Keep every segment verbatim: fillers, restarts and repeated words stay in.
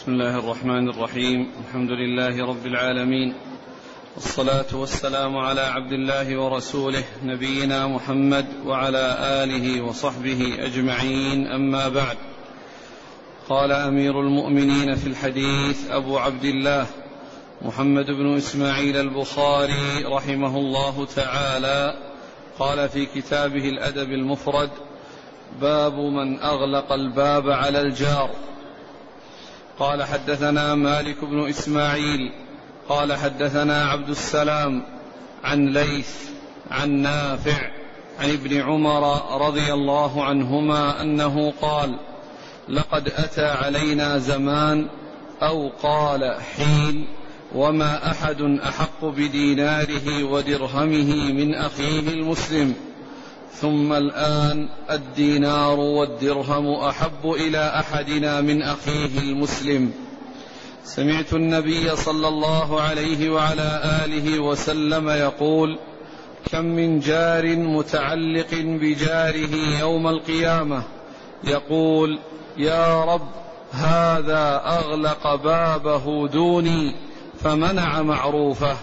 بسم الله الرحمن الرحيم. الحمد لله رب العالمين، والصلاة والسلام على عبد الله ورسوله نبينا محمد وعلى آله وصحبه أجمعين، أما بعد. قال أمير المؤمنين في الحديث أبو عبد الله محمد بن إسماعيل البخاري رحمه الله تعالى، قال في كتابه الأدب المفرد: باب من أغلق الباب على الجار. قال حدثنا مالك بن إسماعيل قال حدثنا عبد السلام عن ليث عن نافع عن ابن عمر رضي الله عنهما أنه قال: لقد أتى علينا زمان أو قال حين وما أحد أحق بديناره ودرهمه من أخيه المسلم، ثم الآن الدينار والدرهم أحب إلى أحدنا من أخيه المسلم. سمعت النبي صلى الله عليه وعلى آله وسلم يقول: كم من جار متعلق بجاره يوم القيامة يقول: يا رب هذا أغلق بابه دوني فمنع معروفه.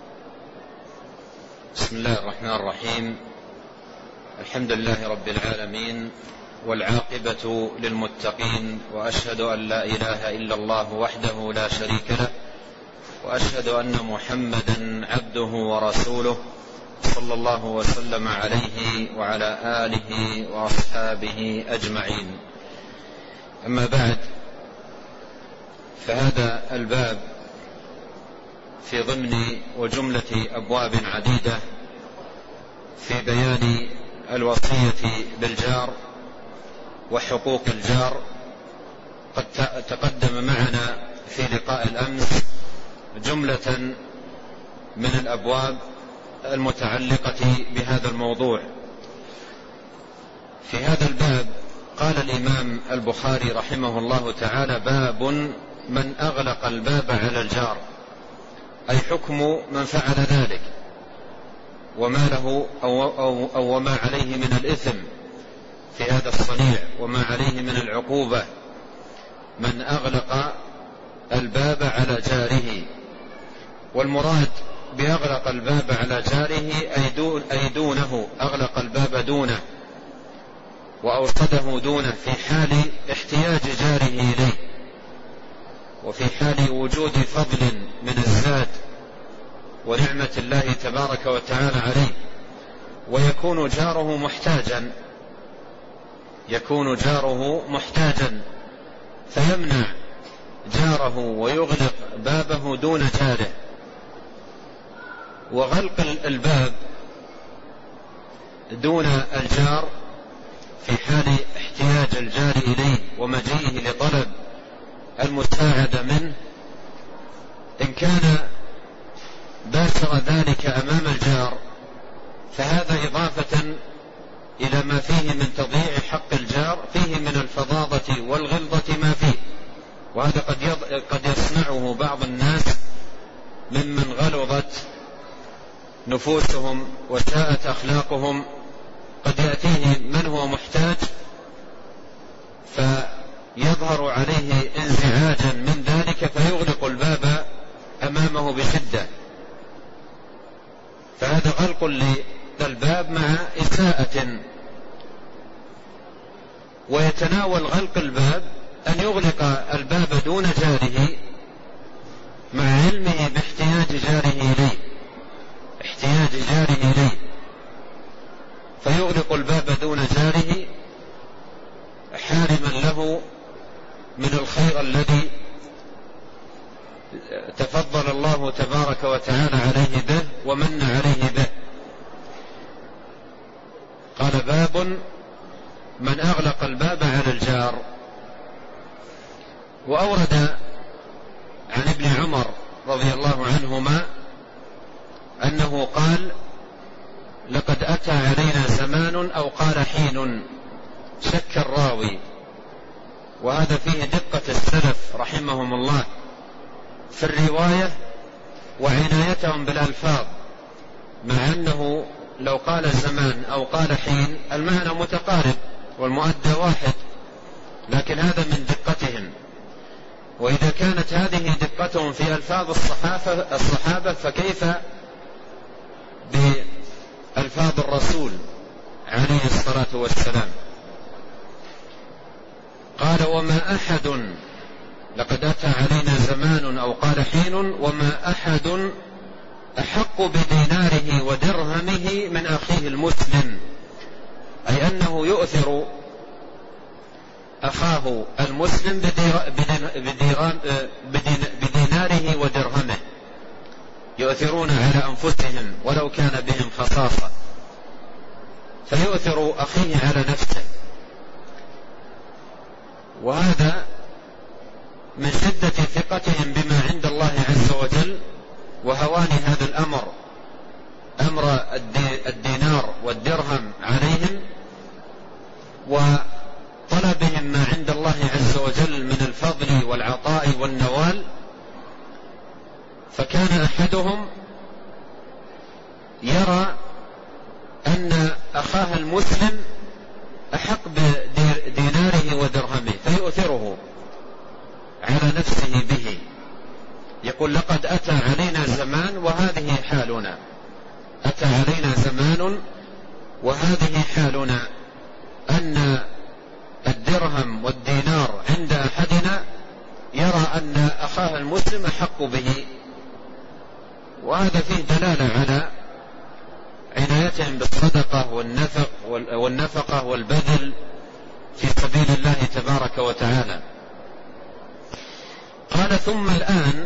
بسم الله الرحمن الرحيم. الحمد لله رب العالمين، والعاقبة للمتقين، وأشهد أن لا إله إلا الله وحده لا شريك له، وأشهد أن محمدا عبده ورسوله صلى الله وسلم عليه وعلى آله وأصحابه أجمعين. أما بعد، فهذا الباب في ضمن وجملة أبواب عديدة في بيان الوصية بالجار وحقوق الجار. قد تقدم معنا في لقاء الأمس جملة من الأبواب المتعلقة بهذا الموضوع. في هذا الباب قال الإمام البخاري رحمه الله تعالى: باب من أغلق الباب على الجار، أي حكم من فعل ذلك وما له أو, أو, أو وما عليه من الإثم في هذا الصنيع وما عليه من العقوبة. من أغلق الباب على جاره، والمراد بأغلق الباب على جاره أي, دون أي دونه، أغلق الباب دونه وأوصده دونه في حال احتياج جاره إليه، وفي حال وجود فضل من الزاد ونعمة الله تبارك وتعالى عليه، ويكون جاره محتاجا يكون جاره محتاجا فيمنع جاره ويغلق بابه دون جاره. وغلق الباب دون الجار في حال احتياج الجار إليه ومجيئه لطلب المساعدة منه، إن كان باشر ذلك أمام الجار فهذا إضافة إلى ما فيه من تضييع حق الجار، فيه من الفظاظة والغلظة ما فيه، وهذا قد قد يصنعه بعض الناس ممن غلظت نفوسهم وساءت أخلاقهم. قد يأتيه من هو محتاج فيظهر عليه انزعاجا من ذلك فيغلق الباب أمامه بشدة، فهذا غلق للباب مع إساءة. ويتناول غلق الباب أن يغلق الباب دون جاره مع علمه باحتياج جاره إليه احتياج جاره إليه فيغلق الباب دون جاره حارما له من الخير الذي تفضل الله تبارك وتعالى عليه به ومن عليه به. قال: باب من أغلق الباب على الجار. وأورد عن ابن عمر رضي الله عنهما أنه قال: لقد أتى علينا زمان أو قال حين، شك الراوي، وهذا فيه دقة السلف رحمهم الله في الرواية وعنايتهم بالألفاظ، مع أنه لو قال زمان أو قال حين المعنى متقارب والمؤدى واحد، لكن هذا من دقتهم. وإذا كانت هذه دقتهم في ألفاظ الصحابة, الصحابة فكيف بألفاظ الرسول عليه الصلاة والسلام؟ قال وما أحد، لقد أتى علينا زمان أو قال حين، وما أحد أحق بديناره ودرهمه من أخيه المسلم، أي أنه يؤثر أخاه المسلم بديناره ودرهمه، يؤثرون على أنفسهم ولو كان بهم خصاصة، فيؤثر أخيه على نفسه. وهذا من شدة ثقتهم بما عند الله عز وجل وهوان هذا الأمر، أمر الدينار والدرهم عليهم، وطلبهم ما عند الله عز وجل من الفضل والعطاء والنوال. فكان أحدهم يرى أن أخاه المسلم أحق بديناره ودرهمه فيؤثره على نفسه به. يقول لقد أتى علينا زمان وهذه حالنا، أتى علينا زمان وهذه حالنا، أن الدرهم والدينار عند أحدنا يرى أن أخاه المسلم أحق به. وهذا فيه دلالة على عنايتهم بالصدقة والنفق والنفقة والبذل في سبيل الله تبارك وتعالى. قال ثم الآن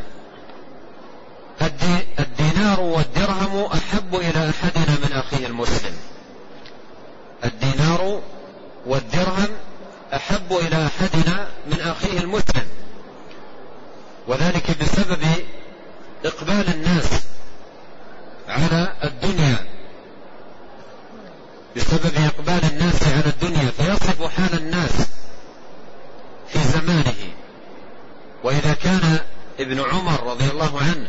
الدينار والدرهم أحب إلى أحدنا من أخيه المسلم، الدينار والدرهم أحب إلى أحدنا من أخيه المسلم، وذلك بسبب إقبال الناس على الدنيا، بسبب إقبال الناس على الدنيا، فيصف حال الناس في زمانه. وإذا كان ابن عمر رضي الله عنه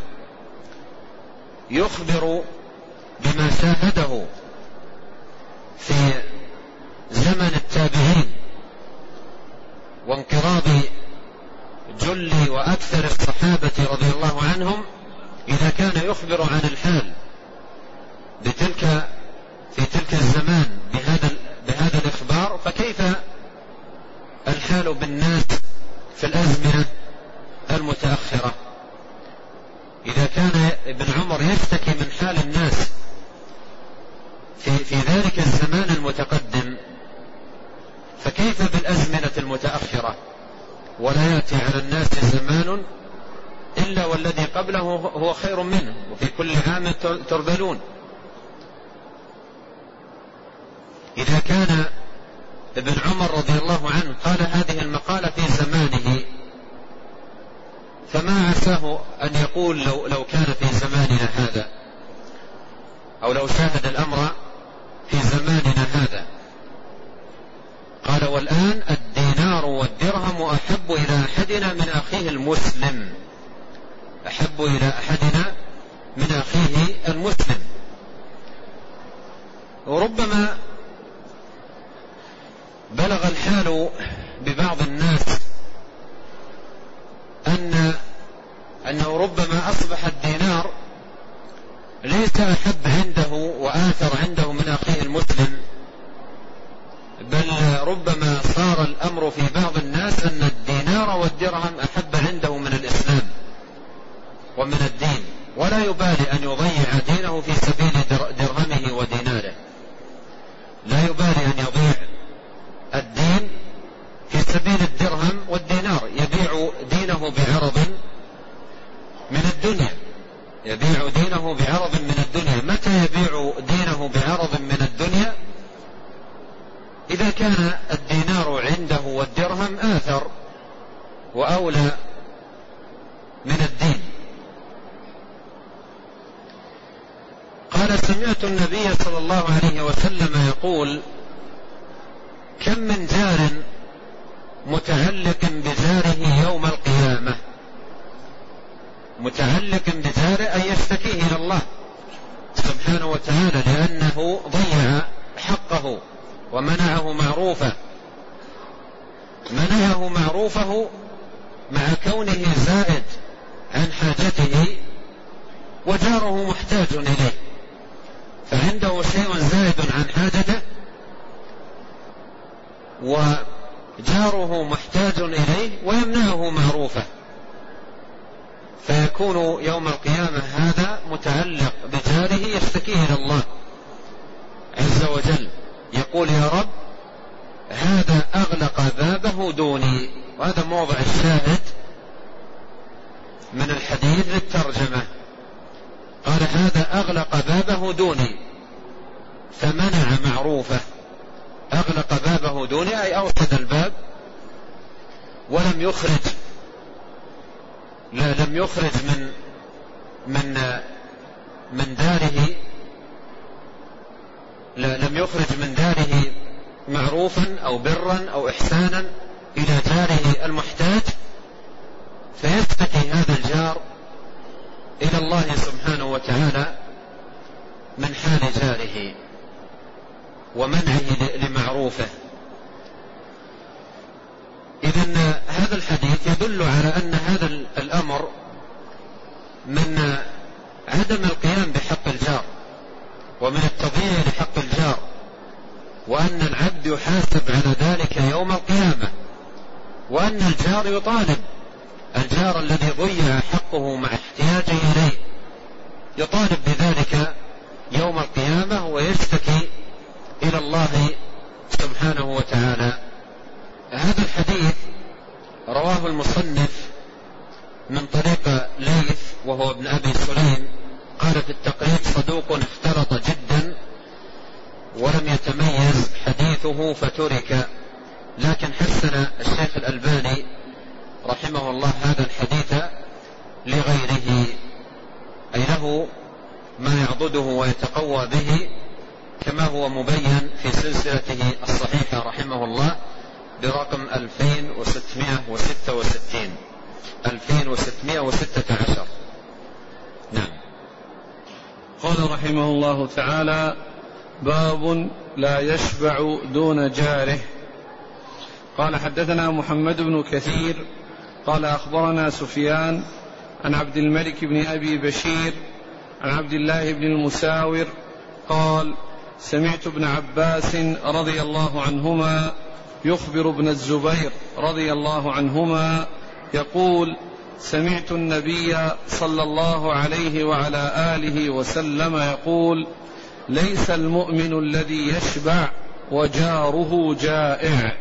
يخبر بما شاهده في زمن التابعين وانقراض جل وأكثر الصحابة رضي الله عنهم، إذا كان يخبر عن الحال بتلك في تلك الزمان بهذا بهذا الإخبار، فكيف الحال بالناس في الأزمنة المتأخرة؟ إذا كان ابن عمر يشتكي من حال الناس في, في ذلك الزمان المتقدم، فكيف بالأزمنة المتأخرة؟ ولا يأتي على الناس زمان إلا والذي قبله هو خير منه، وفي كل عام ترذلون. إذا كان ابن عمر رضي الله عنه قال هذه المقالة في زمانه، فما عساه أن يقول لو, لو كان في زماننا هذا، أو لو شاهد الأمر في زماننا هذا. قال والآن الدينار والدرهم أحب إلى أحدنا من أخيه المسلم، أحب إلى أحدنا من أخيه المسلم. وربما بلغ الحال ببعض الناس أن أنه ربما أصبح الدينار ليس أحب عنده وآثر عنده من أخيه المسلم، بل ربما صار الأمر في بعض الناس أن الدينار والدرهم أحب عنده من الإسلام ومن الدين، ولا يبالي أن يضيع دينه في سبيل درهمه وديناره، لا يبالي أن يضيع الدين في سبيل الدرهم والدينار، يبيع دينه بعرض من الدنيا، يبيع دينه بعرض من الدنيا. متى يبيع دينه بعرض من الدنيا؟ إذا كان الدينار عنده والدرهم آثر وأولى من الدين. قال سمعت النبي صلى الله عليه وسلم يقول كم من جار متعلق بجاره يوم القيامة، متعلق بجاره أي يشتكيه إلى الله سبحانه وتعالى لأنه ضيع حقه ومنعه معروفه، منعه معروفه مع كونه زائد عن حاجته وجاره محتاج إليه، فعنده شيء زائد عن حاجته وجاره محتاج إليه ويمنعه معروفه، فيكون يوم القيامة هذا متعلق بجاره يشتكيه إلى الله عز وجل، يقول يا رب هذا أغلق بابه دوني. وهذا موضع الشاهد من الحديث للترجمة. قال هذا أغلق بابه دوني فمنع معروفه. أغلق بابه دوني أي أوصد الباب ولم يخرج لا لم يخرج من من من داره لا لم يخرج من داره معروفا أو برا أو إحسانا إلى جاره المحتاج، فيشتكي هذا الجار إلى الله سبحانه وتعالى من حال جاره ومنعه لمعروفه. إذن هذا الحديث يدل على أن هذا الأمر من عدم القيام بحق الجار ومن التضييع لحق الجار، وأن العبد يحاسب على ذلك يوم القيامة، وأن الجار يطالب الجار الذي ضيع حقه مع احتياجه إليه يطالب بذلك يوم القيامة ويشتكي إلى الله سبحانه وتعالى. هذا الحديث رواه المصنف من طريق ليث وهو ابن أبي سليم، قال في التقريب صدوق اختلط جدا ولم يتميز حديثه فترك، لكن حسن الشيخ الألباني رحمه الله هذا الحديث لغيره، أي له ما يعضده ويتقوى به كما هو مبين في سلسلته الصحيحة رحمه الله برقم ألفين وستمائة وستة وستين ألفين وستمائة وستة عشر. نعم. قال رحمه الله تعالى باب لا يشبع دون جاره. قال حدثنا محمد بن كثير قال أخبرنا سفيان عن عبد الملك بن أبي بشير عن عبد الله بن المساور قال سمعت ابن عباس رضي الله عنهما يخبر ابن الزبير رضي الله عنهما يقول سمعت النبي صلى الله عليه وعلى آله وسلم يقول ليس المؤمن الذي يشبع وجاره جائع.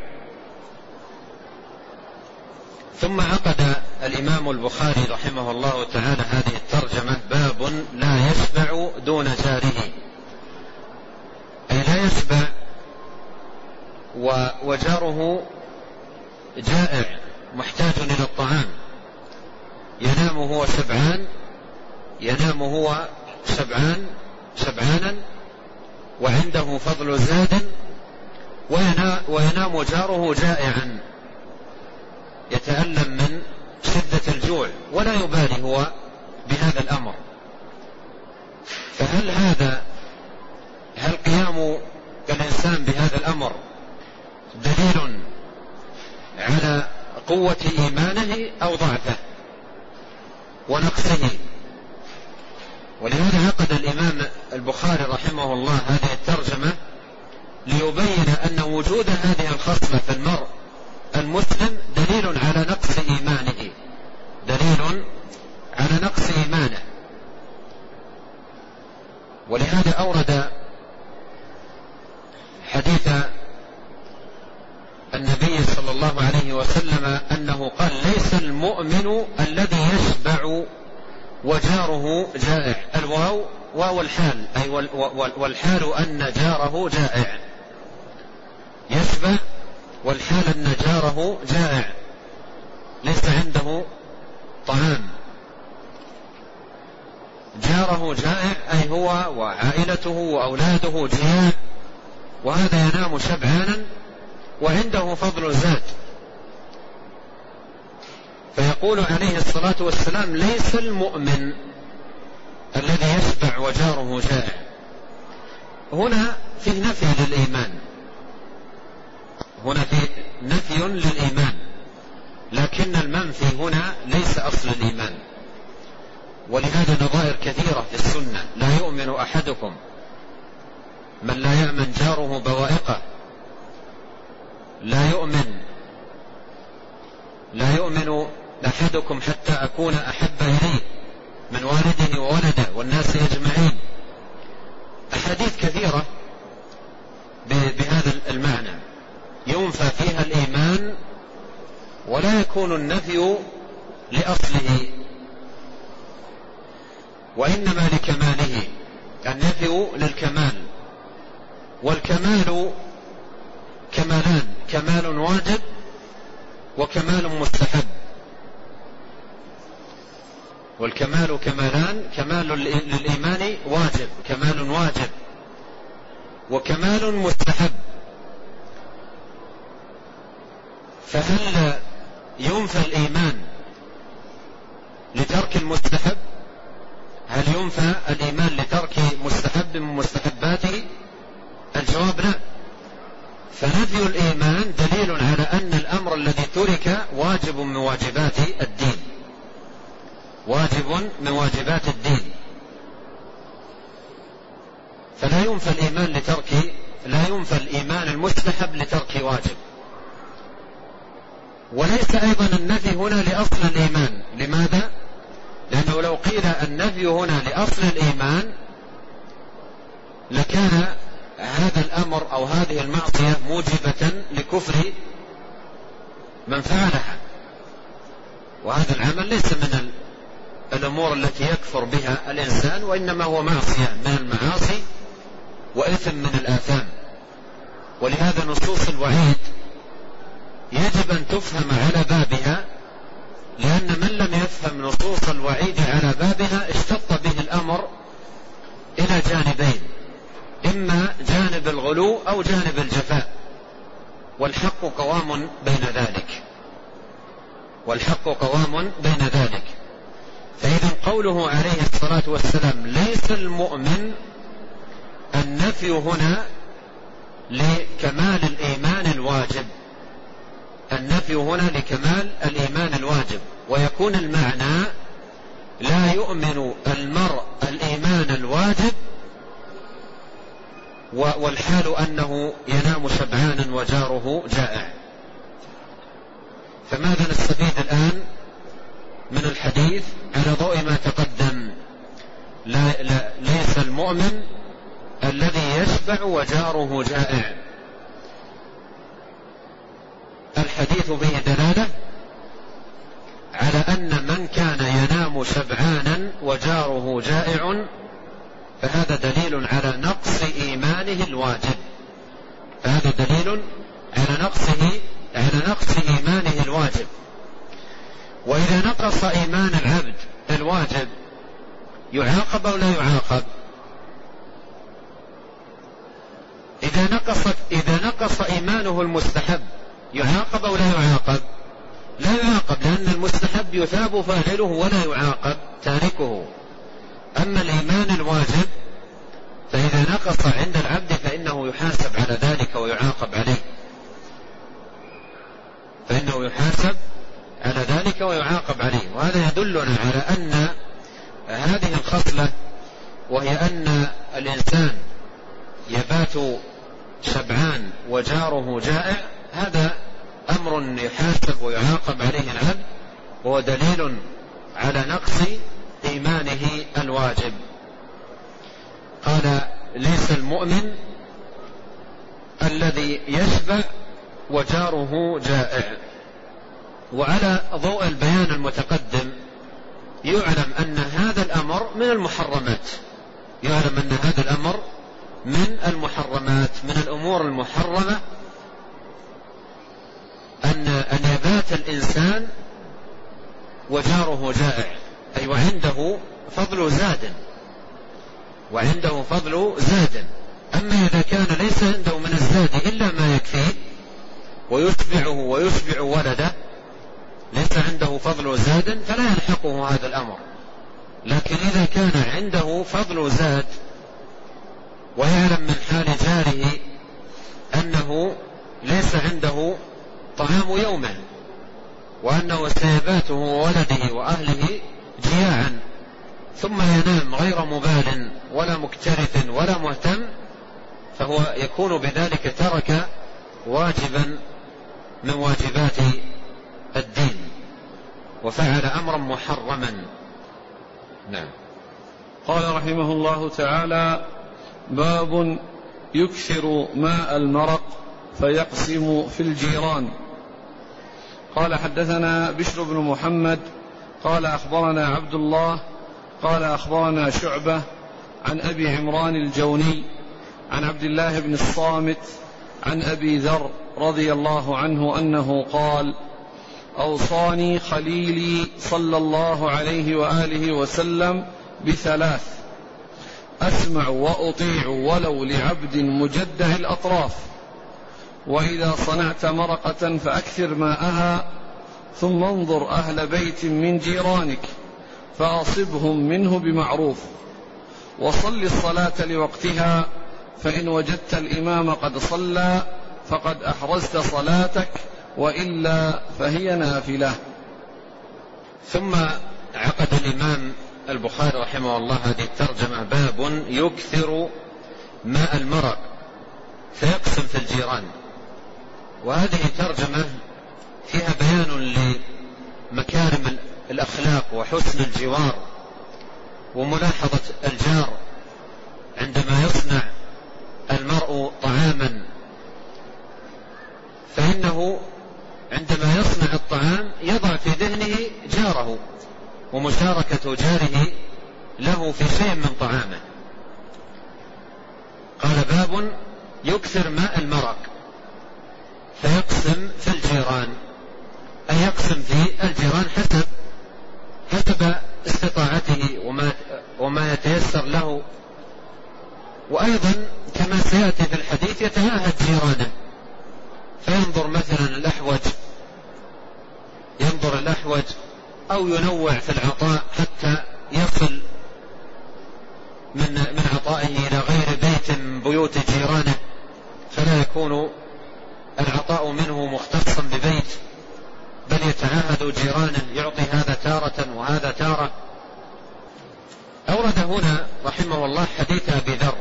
ثم عقد الإمام البخاري رحمه الله تعالى هذه الترجمة باب لا يشبع دون جاره، أي لا يشبع وجاره جائع محتاج إلى الطعام، ينام هو شبعان ينام هو شبعان شبعانا وعنده فضل زاد، وينام جاره جائعا يتألم من شدة الجوع ولا يبالي هو بهذا الأمر. فهل هذا هل قيام الإنسان بهذا الأمر دليل على قوة إيمانه أو ضعفه ونقصه؟ ولهذا عقد الإمام البخاري رحمه الله هذه الترجمة ليبين أن وجود هذه الخصلة في المرء المسلم دليل على نقص إيمانه دليل على نقص إيمانه. ولهذا أورد حديث النبي صلى الله عليه وسلم أنه قال ليس المؤمن الذي يشبع وجاره جائع. الواو واو الحال، أي والحال أن جاره جائع، يشبع والحال أن جاره جائع ليس عنده طعام. جاره جائع أي هو وعائلته وأولاده جياع، وهذا ينام شبعانا وعنده فضل زاد. فيقول عليه الصلاة والسلام ليس المؤمن الذي يشبع وجاره جائع. هنا فيه نفي للإيمان، هنا فيه نفي للإيمان، لكن المنفي هنا ليس أصل الإيمان. ولهذا نظائر كثيرة في السنة: لا يؤمن أحدكم من لا يأمن جاره بوائقه، لا يؤمن لا يؤمن أحدكم حتى أكون أحب إليه من والده وولده والناس أجمعين. أحاديث كثيرة بهذا المعنى ينفى فيها الإيمان، ولا يكون النفي لأصله وإنما لكماله. النفي للكمال، والكمال كمالان: كمال واجب وكمال مستحب. والكمال كمالان: كمال للإيمان واجب، كمال واجب، وكمال مستحب. فهل ينفى الإيمان لترك المستحب؟ هل ينفى الإيمان لترك مستحب من مستحباته؟ الجواب لا. فنفي الإيمان دليل على أن الأمر الذي ترك واجب من واجبات الدين، واجب من واجبات الدين. فلا ينفى الإيمان لترك لا ينفى الإيمان المستحب لترك واجب. وليس أيضا النفي هنا لأصل الإيمان. لماذا؟ لأنه لو قيل النفي هنا لأصل الإيمان لكان هذا الأمر أو هذه المعصية موجبة لكفر من فعلها، وهذا العمل ليس من الأمور التي يكفر بها الإنسان، وإنما هو معصية من المعاصي وإثم من الآثام. ولهذا نصوص الوعيد يجب أن تفهم على بابها، لأن من لم يفهم نصوص الوعيد على بابها اشتط به الأمر إلى جانبين: إما جانب الغلو أو جانب الجفاء، والحق قوام بين ذلك والحق قوام بين ذلك. فإذا قوله عليه الصلاة والسلام ليس المؤمن، النفي هنا لكمال الإيمان الواجب، النفي هنا لكمال الإيمان الواجب. ويكون المعنى: لا يؤمن المرء الإيمان الواجب والحال أنه ينام شبعانا وجاره جائع. فماذا نستفيد الآن من الحديث على ضوء ما تقدم؟ لا لا ليس المؤمن الذي يشبع وجاره جائع. الحديث به دلالة على أن من كان ينام شبعانا وجاره جائع فهذا دليل على نقص إيمانه الواجب، فهذا دليل على نقصه على نقص إيمانه الواجب. وإذا نقص إيمان العبد الواجب يعاقب أو لا يعاقب؟ إذا نقص إذا نقص إيمانه المستحب يعاقب أو لا يعاقب؟ لا يعاقب، لأن المستحب يثاب فاعله ولا يعاقب تاركه. أما الإيمان الواجب فإذا نقص عند العبد فإنه يحاسب على ذلك ويعاقب عليه، فإنه يحاسب على ذلك ويعاقب عليه. وهذا يدلنا على أن هذه الخصلة، وهي أن الإنسان يبات شبعان وجاره جائع، هذا أمر يحاسب ويعاقب عليه العبد، وهو دليل على نقص إيمانه الواجب. قال: ليس المؤمن الذي يشبع وجاره جائع. وعلى ضوء البيان المتقدم يعلم أن هذا الأمر من المحرمات، يعلم أن هذا الأمر من المحرمات، من الأمور المحرمة أن أن يبات الإنسان وجاره جائع، أي وعنده فضل زاد وعنده فضل زاد. أما إذا كان ليس عنده من الزاد إلا ما يكفيه ويشبعه ويشبع ولده، ليس عنده فضل زاد، فلا يلحقه هذا الأمر. لكن إذا كان عنده فضل زاد ويعلم من حال جاره أنه ليس عنده طعام يومه وأنه سيبات وولده وأهله جياعا ثم ينام غير مبال ولا مكترث ولا مهتم، فهو يكون بذلك ترك واجبا من واجبات الدين وفعل أمرا محرما. نعم. قال رحمه الله تعالى: باب يكثر ماء المرق فيقسم في الجيران. قال: حدثنا بشر بن محمد قال أخبرنا عبد الله قال أخبرنا شعبة عن أبي عمران الجوني عن عبد الله بن الصامت عن أبي ذر رضي الله عنه أنه قال: أوصاني خليلي صلى الله عليه وآله وسلم بثلاث: أسمع وأطيع ولو لعبد مجدع الأطراف، وإذا صنعت مرقة فأكثر ماءها، ثم انظر أهل بيت من جيرانك فأصبهم منه بمعروف، وصل الصلاة لوقتها، فإن وجدت الإمام قد صلى فقد أحرزت صلاتك، وإلا فهي نافلة. ثم عقد الإمام البخاري رحمه الله هذه الترجمة: باب يكثر ماء المرق فيقسم في الجيران. وهذه ترجمة فيها بيان لمكارم الأخلاق وحسن الجوار وملاحظة الجار عندما يصنع المرء طعاما، فإنه عندما يصنع الطعام يضع في ذهنه جاره ومشاركة جاره له في شيء من طعامه. قال: باب يكثر ماء المرق فيقسم في الجيران، أي يقسم في الجيران حسب حسب استطاعته وما, وما يتيسر له. وأيضا كما سيأتي في الحديث يتعاهد جيرانه، فينظر مثلا الأحوج ينظر الأحوج أو ينوع في العطاء حتى يصل من من عطائه إلى غير بيت من بيوت جيرانه، فلا يكون العطاء منه مختصا ببيت، بل يتعاهد جيرانه، يعطي هذا تارة وهذا تارة. أورد هنا رحمه الله حديث أبي ذر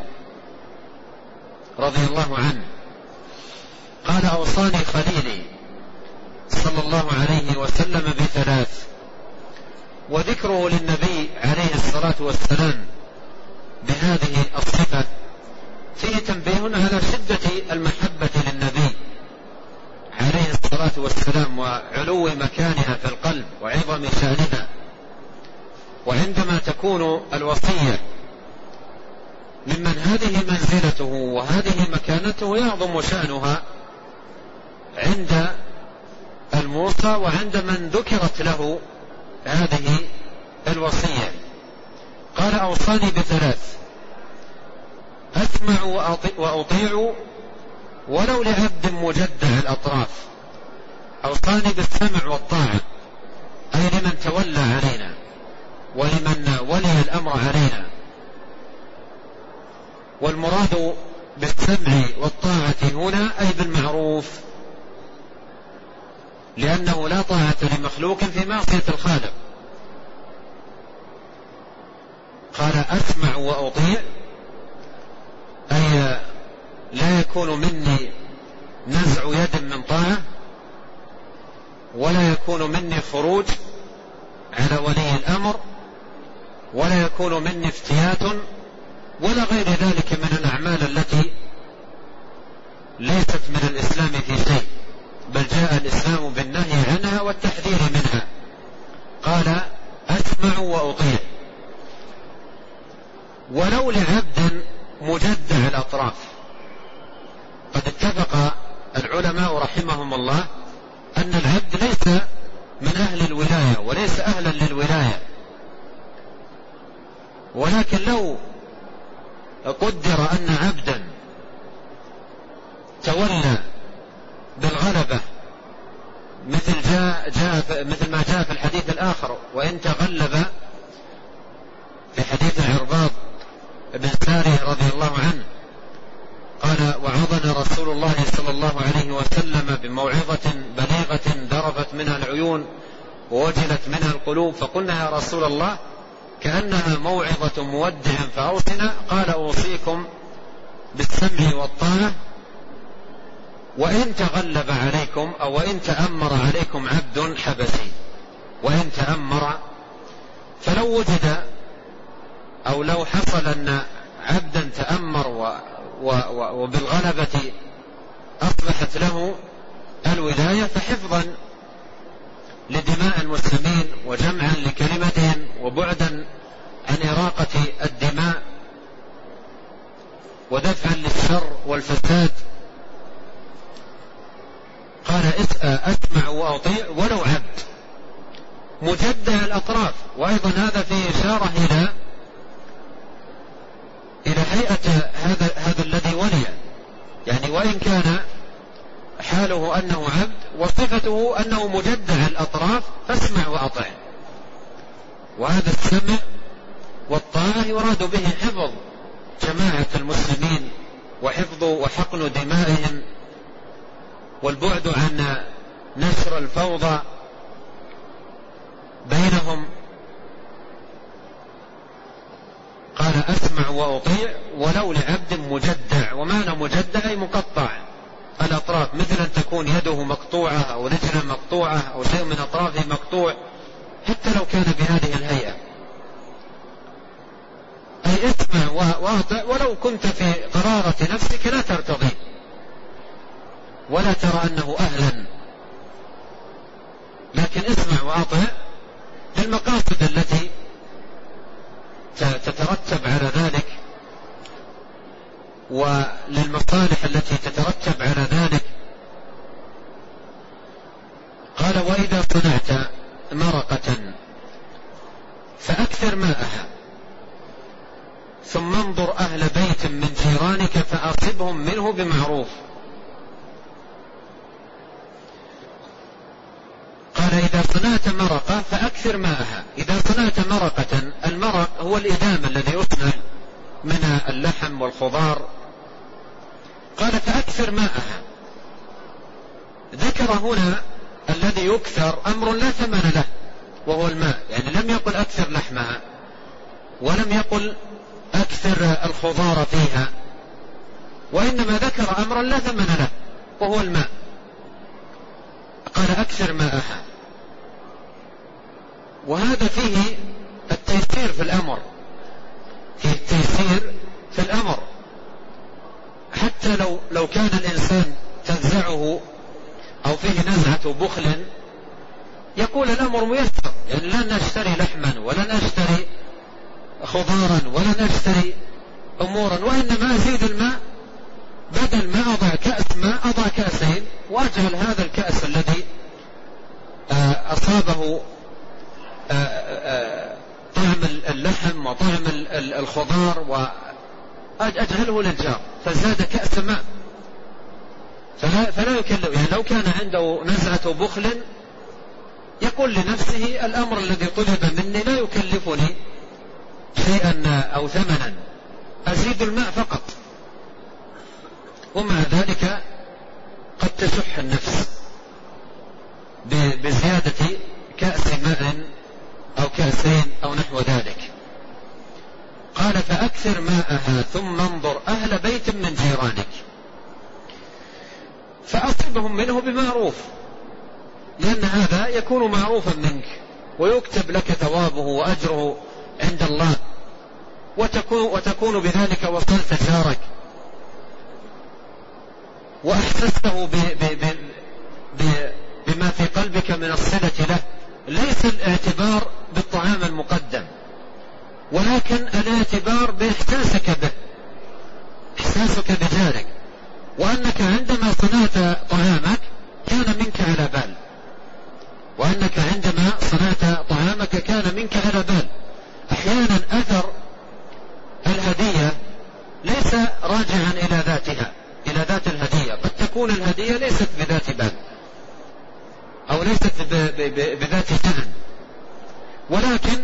رضي الله عنه قال: أوصاني خليلي صلى الله عليه وسلم بثلاث. وذكره للنبي عليه الصلاة والسلام بهذه الصفة فيه تنبيه على شدة المحبة للنبي عليه الصلاة والسلام وعلو مكانها في القلب وعظم شأنها. وعندما تكون الوصية ممن هذه منزلته وهذه مكانته يعظم شأنها عند الموصى وعند من ذكرت له هذه الوصية. قال: أوصاني بثلاث: أسمع وأطيع ولو لعبد مجدع الأطراف. أوصاني بالسمع والطاعة، أي لمن تولى علينا ولمن ولي الأمر علينا. والمراد بالسمع والطاعة هنا أي بالمعروف، لأنه لا طاعة لمخلوق في معصية الخالق. قال: أسمع وأطيع، أي لا يكون مني نزع يد من طاعة، ولا يكون مني خروج على ولي الأمر، ولا يكون مني افتيات، ولا غير ذلك من الأعمال التي ليست من الإسلام في شيء، بل جاء الإسلام بالنهي عنها والتحذير منها. قال: أسمع وأطيع ولو لعبد مجدع الأطراف. قد اتفق العلماء رحمهم الله أن العبد ليس من أهل الولاية وليس أهلا للولاية، ولكن لو قدر أن عبدا تولى بالغلبة مثل, جاء جاء مثل ما جاء في الحديث الآخر: وإن تغلب، في حديث العرباض بن ساري رضي الله عنه قال: قال وعظنا رسول الله صلى الله عليه وسلم بموعظة بليغة ذرفت منها العيون ووجلت منها القلوب، فقلنا يا رسول الله كأنها موعظة مودع فأوصنا. قال أوصيكم بالسمع والطاعة وإن تغلب عليكم أو وإن تأمر عليكم عبد حبشي. وإن تأمر، فلو وجد أو لو حصل أن عبدا تأمر و و و وبالغلبة أصبحت له الولاية، فحفظا لدماء المسلمين وجمعا لكلمتهم وبعدا عن إراقة الدماء ودفعا للشر والفساد، قال أسمع وأطيع ولو عبد مجدع الأطراف. وأيضا هذا فيه إشارة إلى إلى هيئة هذا هذا الذي ولي، يعني وإن كان حاله أنه عبد وصفته أنه مجدع الأطراف فاسمع وأطع. وهذا السمع والطاعة يراد به حفظ جماعة المسلمين وحفظ وحقن دمائهم والبعد عن نشر الفوضى بينهم. قال أسمع وأطيع ولو لعبد مجدع. ومعنى مجدع أي مقطع الأطراف، مثل أن تكون يده مقطوعة أو رجله مقطوعة أو شيء من أطرافه مقطوع حتى لو كان بهذه الهيئة. أي اسمع وأطع ولو كنت في قرارة نفسك لا ترتضي ولا ترى أنه أهلا، لكن اسمع وأطع للمقاصد التي تترتب على ذلك وللمصالح التي تترتب على ذلك. قال وإذا صنعت مرقة فأكثر ماءها ثم انظر أهل بيت من جيرانك فأصبهم منه بمعروف. قال إذا صنعت مرقة فأكثر ماءها. إذا صنعت مرقة، المرق هو الإدام الذي يصنع من اللحم والخضار. قال فأكثر ماءها. ذكر هنا الذي يكثر أمر لا ثمن له وهو الماء، يعني لم يقل أكثر لحمها ولم يقل أكثر الخضار فيها، وإنما ذكر أمرا لا ثمن له وهو الماء. قال أكثر ماءها، وهذا فيه التيسير في الأمر، فيه التيسير في الأمر، حتى لو لو كان الإنسان تنزعه أو فيه نزعة بخل يقول الأمر ميسر، يعني لن نشتري لحما ولن نشتري خضارا ولن نشتري أمورا، وإنما أزيد الماء، بدل ما أضع كأس ماء أضع كأسين وأجعل هذا الكأس الذي أصابه طعم اللحم وطعم الخضار وأجعله للجار فزاد كأس ماء، فلا, فلا يكلف. يعني لو كان عنده نزعة بخل يقول لنفسه الأمر الذي طلب مني لا يكلفني شيئا أو ثمنا، أزيد الماء فقط، ومع ذلك قد تشح النفس بزيادة كأس ماء أو كأسين أو نحو ذلك. قال فأكثر ماءها ثم انظر أهل بيت من جيرانك فأصبهم منه بمعروف، لأن هذا يكون معروفا منك ويكتب لك ثوابه وأجره عند الله، وتكون, وتكون بذلك وصلت جارك وأحسسته ب ب ب ب بما في قلبك من الصلة له. ليس الاعتبار بالطعام المقدم، ولكن الاعتبار بإحساسك به، إحساسك بجارك، وأنك عندما صنعت طعامك كان منك على بال، وأنك عندما صنعت طعامك كان منك على بال. أحيانا أثر الهدية ليس راجعا إلى ذاتها، إلى ذات الهدية، قد تكون الهدية ليست بذات بال أو ليست بذات ثمن، ولكن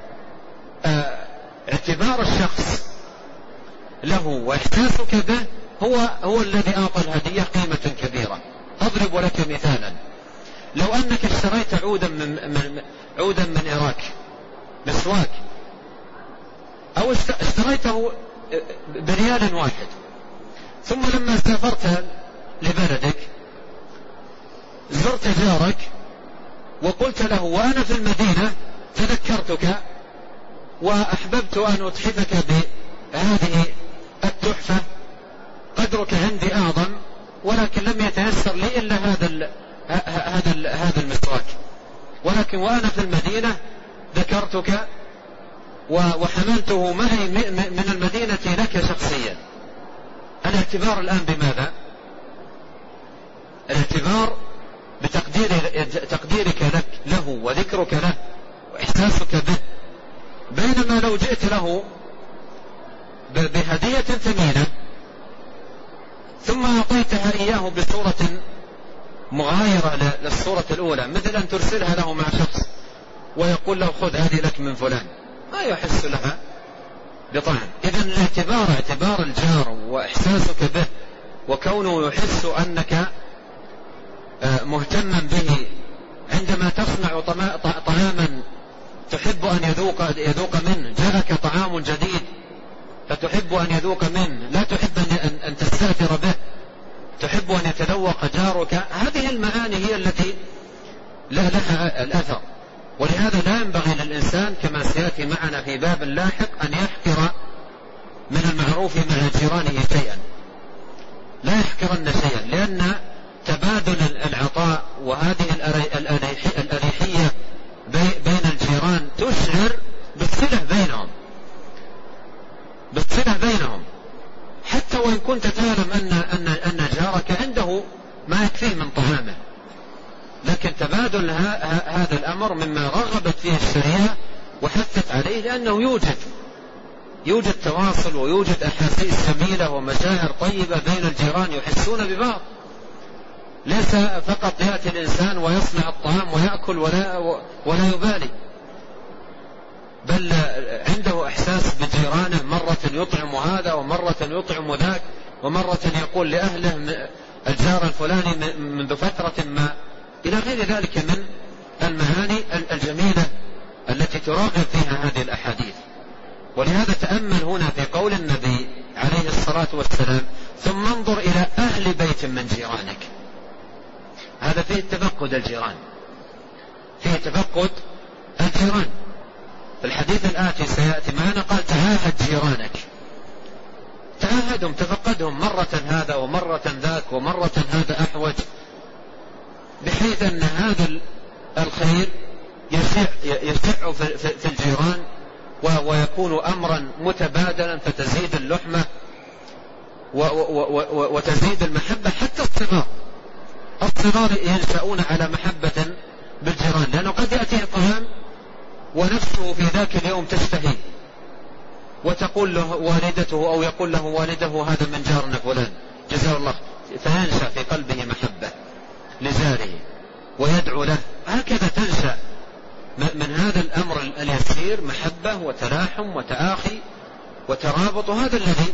اعتبار الشخص له وإحساسك به هو, هو الذي أعطى الهدية قيمة كبيرة. أضرب لك مثالا: لو أنك اشتريت عودا من, من, عودا من إراك، مسواك، أو اشتريته بريال واحد، ثم لما سافرت لبلدك زرت جارك وقلت له وأنا في المدينة تذكرتك وأحببت أن أتحفك بهذه التحفة، قدرك عندي أعظم، ولكن لم يتيسر لي إلا هذا هذا هذا المسواك، ولكن وأنا في المدينة ذكرتك وحملته معي من المدينة لك شخصيا. الاعتبار الآن بماذا؟ الاعتبار بتقدير تقديرك لك له وذكرك له وإحساسك به، بينما لو جئت له بهدية ثمينة ثم أعطيتها إياه بصورة مغايرة للصورة الأولى، مثل أن ترسلها له مع شخص ويقول له خذ هذه لك من فلان، ما يحس لها بطعم. إذن الاعتبار اعتبار الجار وإحساسك به وكونه يحس أنك مهتما به، عندما تصنع طعاما تحب أن يذوق, يذوق منه، جاءك طعام جديد فتحب أن يذوق منه، لا تحب أن تستأثر به، تحب أن يتذوق جارك. هذه المعاني هي التي لها الأثر. ولهذا لا ينبغي للإنسان كما سيأتي معنا في باب لاحق أن يحقر من المعروف مع جيرانه شيئا، لا يحقرن شيئا، لأن تبادل العطاء وهذه الأريحية بين الجيران تشعر بالصلة بينهم بالصلة بينهم حتى وإن كنت تعلم أن, أن, أن جارك عنده ما يكفيه من طعامه، لكن تبادل هذا الأمر مما رغبت فيه الشريعة وحثت عليه، لأنه يوجد يوجد تواصل ويوجد أحاسيس جميلة ومشاعر طيبة بين الجيران يحسون ببعض. ليس فقط يأتي الإنسان ويصنع الطعام ويأكل ولا, ولا يبالي، بل عنده إحساس بجيرانه، مرة يطعم هذا ومرة يطعم ذاك، ومرة يقول لأهله الجار الفلاني منذ فترة ما، إلى غير ذلك من المعاني الجميلة التي تراغب فيها هذه الأحاديث. ولهذا تأمل هنا في قول النبي عليه الصلاة والسلام ثم انظر إلى أهل بيت من جيرانك. هذا فيه تفقد الجيران، فيه تفقد الجيران. في الحديث الآتي سيأتي معنا قال تعاهد جيرانك، تعاهدهم، تفقدهم، مرة هذا ومرة ذاك ومرة هذا أحوج، بحيث أن هذا الخير يشع, يشع في الجيران ويكون أمرا متبادلا، فتزيد اللحمة وتزيد المحبة. حتى الصغار الصغار ينشأون على محبة بالجيران، لأنه قد يأتيه طعام ونفسه في ذاك اليوم تشتهي وتقول له والدته أو يقول له والده هذا من جارنا فلان جزاه الله، فينشأ في قلبه محبة لجاره ويدعو له. هكذا تنشأ من هذا الأمر اليسير محبة وتلاحم وتآخي وترابط، وهذا الذي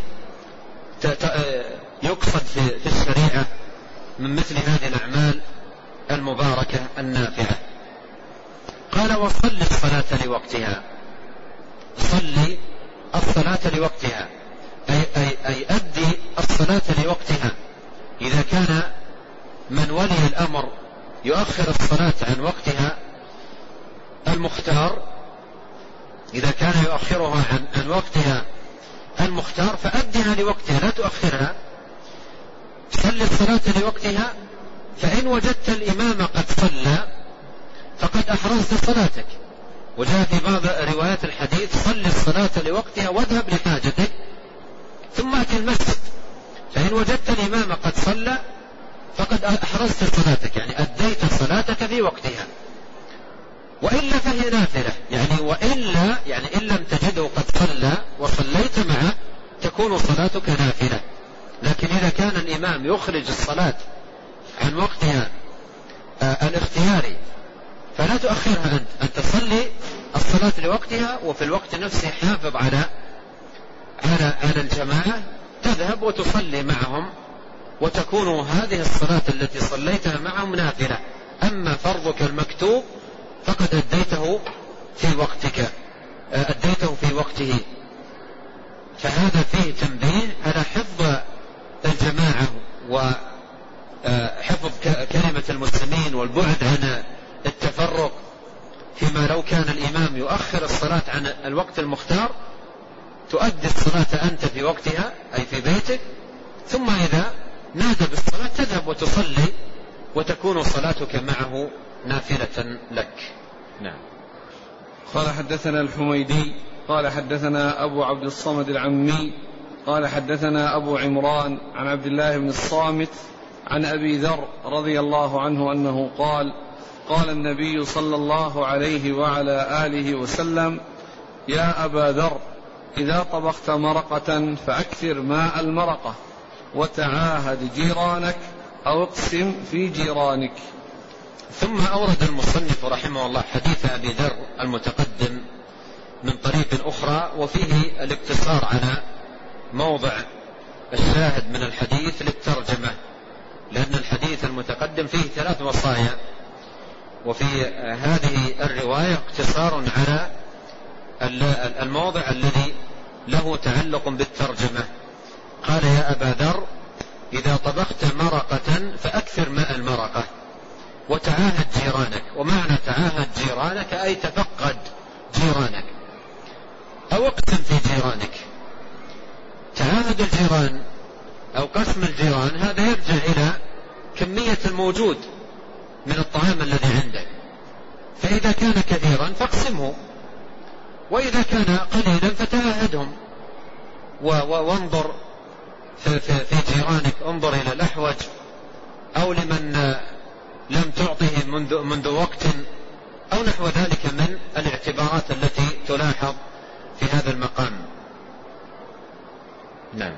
يقصد في الشريعة من مثل هذه الأعمال المباركة النافعة. قال وصل الصلاة لوقتها، صلي الصلاة لوقتها أي, أي, أي أدي الصلاة لوقتها. إذا كان من ولي الأمر يؤخر الصلاة عن وقتها المختار، إذا كان يؤخرها عن, عن وقتها المختار فأدها لوقتها، لا تؤخرها. صل الصلاة لوقتها، فإن وجدت الإمام قد صلى فقد أحرزت صلاتك. وجاء في بعض روايات الحديث صل الصلاة لوقتها واذهب لحاجتك ثم أتي المسجد، فإن وجدت الإمام قد صلى فقد أحرزت صلاتك، يعني أديت صلاتك في وقتها. وإلا فهي نافلة، يعني وإلا يعني إن لم تجده قد صلى وصليت معه تكون صلاتك نافلة. لكن إذا كان الإمام يخرج الصلاة عن وقتها آه الاختياري فلا تؤخرها أنت، أن تصلي الصلاة لوقتها، وفي الوقت نفسه حافظ على على على الجماعة تذهب وتصلي معهم، وتكون هذه الصلاة التي صليتها معهم نافلة. أما فرضك المكتوب فقد أديته في وقتك أديته في وقته. فهذا فيه تنبيه على حفظ الجماعة وحفظ كلمة المسلمين والبعد عن التفرق، فيما لو كان الإمام يؤخر الصلاة عن الوقت المختار تؤدي الصلاة أنت في وقتها أي في بيتك، ثم إذا نادى بالصلاة تذهب وتصلي وتكون صلاتك معه نافلة لك. نعم. قال حدثنا الحميدي قال حدثنا أبو عبد الصمد العمي قال حدثنا أبو عمران عن عبد الله بن الصامت عن أبي ذر رضي الله عنه أنه قال قال النبي صلى الله عليه وعلى آله وسلم: يا أبا ذر، إذا طبخت مرقة فأكثر ماء المرقة وتعاهد جيرانك أو اقسم في جيرانك. ثم أورد المصنف رحمه الله حديث أبي ذر المتقدم من طريق أخرى، وفيه الاقتصار على موضع الشاهد من الحديث للترجمة، لأن الحديث المتقدم فيه ثلاث وصايا، وفي هذه الرواية اقتصار على الموضع الذي له تعلق بالترجمة. قال: يا أبا ذر، إذا طبخت مرقة فأكثر ماء المرقة وتعاهد جيرانك. ومعنى تعاهد جيرانك أي تفقد جيرانك أو اقسم في جيرانك. تعاهد الجيران أو قسم الجيران هذا يرجع إلى كمية الموجود من الطعام الذي عندك، فإذا كان كثيرا فاقسمه، وإذا كان قليلا فتعاهدهم. وانظر في, في, في جيرانك، انظر إلى الأحوج أو لمن لم تعطه منذ, منذ وقت أو نحو ذلك من الاعتبارات التي تلاحظ في هذا المقام. نعم.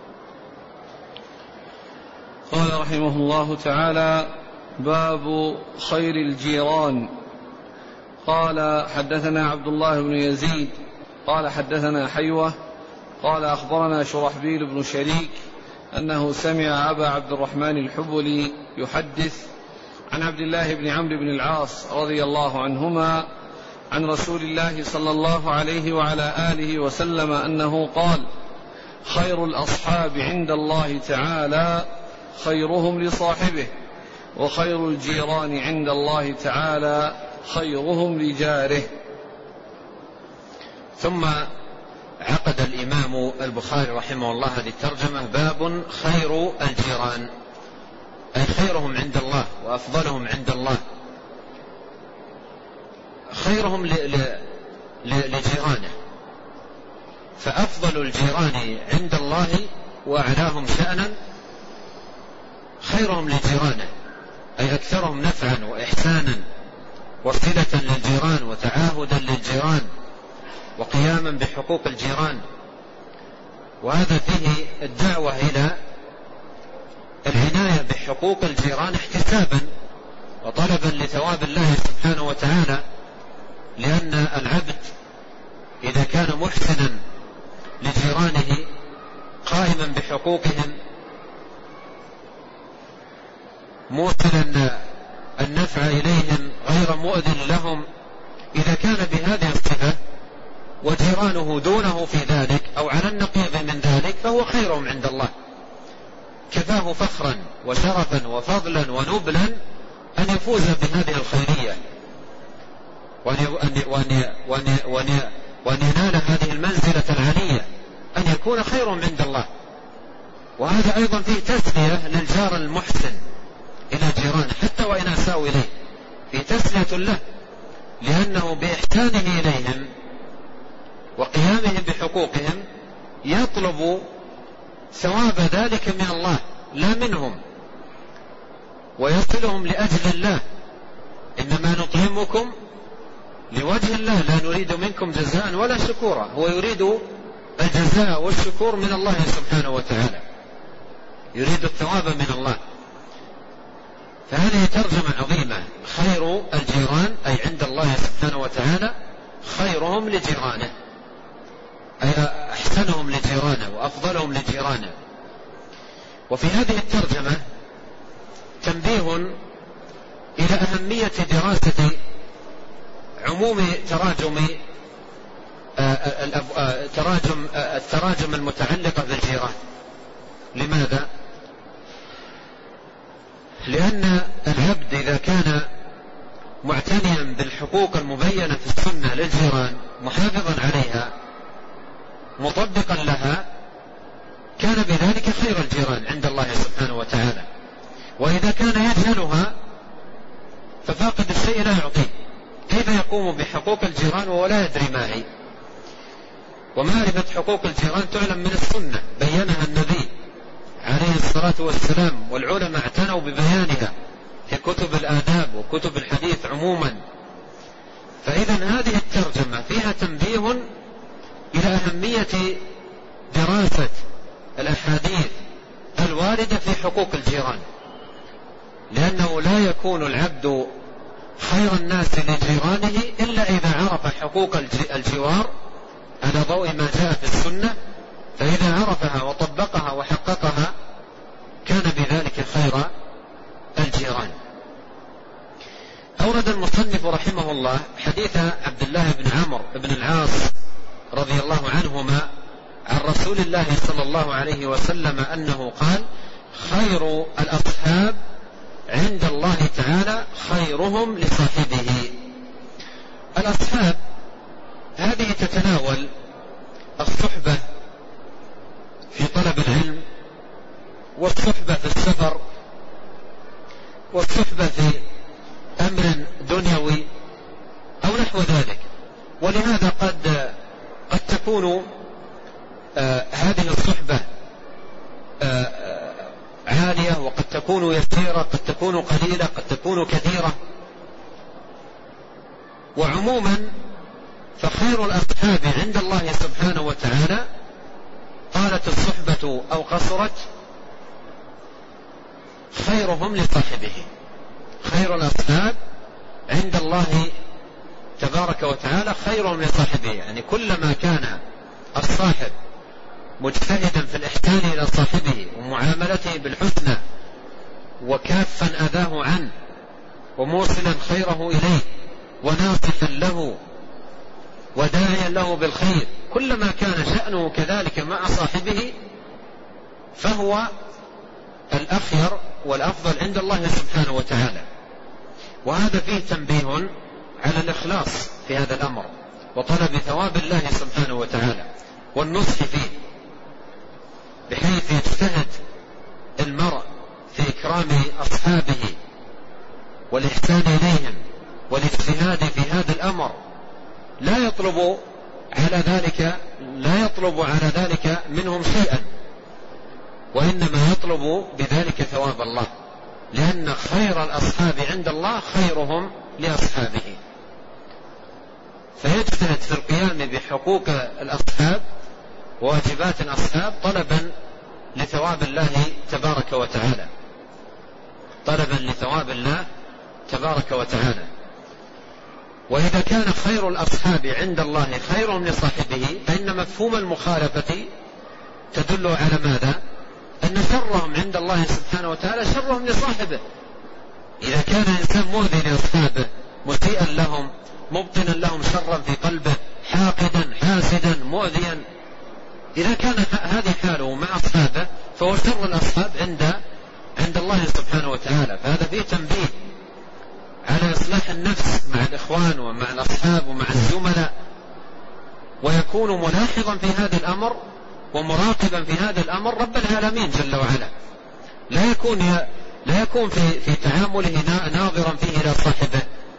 قال رحمه الله تعالى: باب خير الجيران. قال حدثنا عبد الله بن يزيد قال حدثنا حيوة قال أخبرنا شرحبيل بن شريك أنه سمع أبا عبد الرحمن الحبلي يحدث عن عبد الله بن عمرو بن العاص رضي الله عنهما عن رسول الله صلى الله عليه وعلى آله وسلم أنه قال: خير الأصحاب عند الله تعالى خيرهم لصاحبه، وخير الجيران عند الله تعالى خيرهم لجاره. ثم عقد الإمام البخاري رحمه الله هذه الترجمة: باب خير الجيران، أي خيرهم عند الله وأفضلهم عند الله. خيرهم لجيرانه، فأفضل الجيران عند الله وأعلاهم شأنا خيرهم لجيرانه، أي أكثرهم نفعا وإحسانا وصلة للجيران وتعاهدا للجيران وقياما بحقوق الجيران. وهذا فيه الدعوة إلى العناية بحقوق الجيران احتسابا وطلبا لثواب الله سبحانه وتعالى، لأن العبد إذا كان محسنا لجيرانه قائما بحقوقهم موصلا النفع إليهم غير مؤذن لهم، إذا كان بهذه الصفة وجيرانه دونه في ذلك أو على النقيض من ذلك فهو خيرهم عند الله، كفاه فخرا وشرفا وفضلا ونبلا أن يفوز بهذه الخيرية وأن ينال هذه المنزلة العالية، أن يكون خيرهم عند الله. وهذا أيضا فيه تسلية للجار المحسن إلى جيرانه حتى وإن أساءوا إليه، فيه تسلية له، لأنه بإحسانه إليهم وقيامه بحقوقهم يطلب ثواب ذلك من الله لا منهم، ويصلهم لأجل الله. إنما نطعمكم لوجه الله لا نريد منكم جزاء ولا شكورا. هو يريد الجزاء والشكور من الله سبحانه وتعالى، يريد الثواب من الله. فهذه ترجمة عظيمة: خير الجيران أي عند الله سبحانه وتعالى خيرهم لجيرانه، أي أحسنهم لجيرانه وأفضلهم لجيرانه. وفي هذه الترجمة تنبيه إلى أهمية دراسة عموم تراجم تراجم التراجم المتعلقة بالجيران. لماذا؟ لأن العبد إذا كان معتنيا بالحقوق المبينة في السنة للجيران محافظا عليها مطبقا لها كان بذلك خير الجيران عند الله سبحانه وتعالى. وإذا كان يجهلها ففاقد الشيء لا يعطيه. كيف يقوم بحقوق الجيران ولا يدري ما هي؟ ومعرفة حقوق الجيران تعلم من السنة بينها النبي عليه الصلاة والسلام، والعلماء اعتنوا ببيانها في كتب الآداب وكتب الحديث عموما. فإذا هذه الترجمة فيها تنبيه إلى أهمية دراسة الأحاديث الواردة في حقوق الجيران، لأنه لا يكون العبد خير الناس لجيرانه إلا إذا عرف حقوق الجوار على ضوء ما جاء في السنة، فإذا عرفها وطبقها وحققها كان بذلك خير الجيران. أورد المصنف رحمه الله حديث عبد الله بن عمرو بن العاص رضي الله عنهما عن رسول الله صلى الله عليه وسلم أنه قال: خير الأصحاب عند الله تعالى خيرهم لصاحبه. الأصحاب هذه تتناول الصحبة في طلب العلم، والصحبة في السفر، والصحبة في أمر دنيوي أو نحو ذلك. ولهذا قد قد تكون آه هذه الصحبة آه عالية، وقد تكون يسيرة، قد تكون قليلة، قد تكون كثيرة. وعموما فخير الأصحاب عند الله سبحانه وتعالى قالت الصحبة أو قصرت خيرهم لصاحبه. خير الأصحاب عند الله تبارك وتعالى خيرهم لصاحبه، يعني كلما كان الصاحب مجتهدا في الإحسان إلى صاحبه ومعاملته بالحسنى وكافا أذاه عنه وموصلا خيره إليه وناصحا له وداعيا له بالخير، كلما كان شأنه كذلك مع صاحبه فهو الأخير والأفضل عند الله سبحانه وتعالى. وهذا فيه تنبيه على الإخلاص في هذا الأمر وطلب ثواب الله سبحانه وتعالى والنصح فيه، بحيث يجتهد المرء في إكرام أصحابه والإحسان إليهم والاجتهاد في هذا الأمر، لا يطلب على ذلك لا يطلب على ذلك منهم شيئا، وإنما يطلب بذلك ثواب الله، لأن خير الأصحاب عند الله خيرهم لأصحابه. فيجتهد في القيام بحقوق الأصحاب وواجبات الأصحاب طلبا لثواب الله تبارك وتعالى طلبا لثواب الله تبارك وتعالى. وإذا كان خير الأصحاب عند الله خيرهم لصاحبه فإن مفهوم المخالفة تدل على ماذا؟ أن شرهم عند الله سبحانه وتعالى شرهم لصاحبه. إذا كان إنسان مؤذي لأصحابه مسيئا لهم مبطنا لهم شرا في قلبه حاقدا حاسدا مؤذيا، إذا كان هذه حاله مع أصحابه فهو شر الأصحاب عند عند الله سبحانه وتعالى. فهذا فيه تنبيه على إصلاح النفس مع الإخوان ومع الأصحاب ومع الزملاء، ويكون ملاحظا في هذا الأمر ومراقبا في هذا الأمر رب العالمين جل وعلا، لا يكون لا يكون في في تعامله ناظرا فيه إلى صاحبه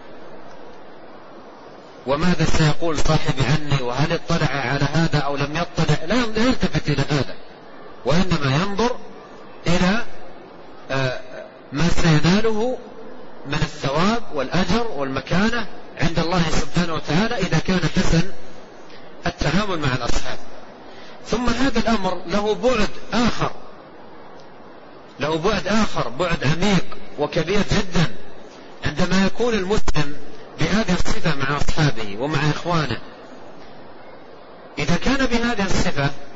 وماذا سيقول صاحبي عني وهل اطلع على هذا أو لم يطلع، لا يلتفت إلى هذا، وإنما ينظر إلى ما سيناله من الثواب والأجر والمكانة عند الله سبحانه وتعالى إذا كان حسن التعامل مع الأصحاب. ثم هذا الأمر له بعد آخر له بعد آخر بعد عميق وكبير جدا عندما يكون المسلم بهذه الصفة مع أصحابه ومع إخوانه. إذا كان بهذه الصفة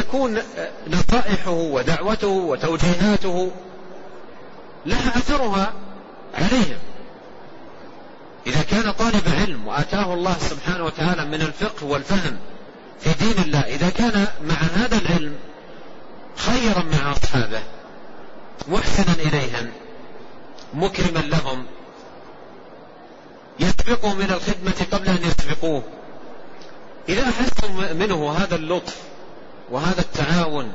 تكون نصائحه ودعوته وتوجيهاته لها أثرها عليهم. إذا كان طالب علم وآتاه الله سبحانه وتعالى من الفقه والفهم في دين الله، إذا كان مع هذا العلم خيرا مع أصحابه محسنا إليهم مكرما لهم، يسبقهم من الخدمة قبل أن يسبقوه، إذا أحسوا منه هذا اللطف وهذا التعاون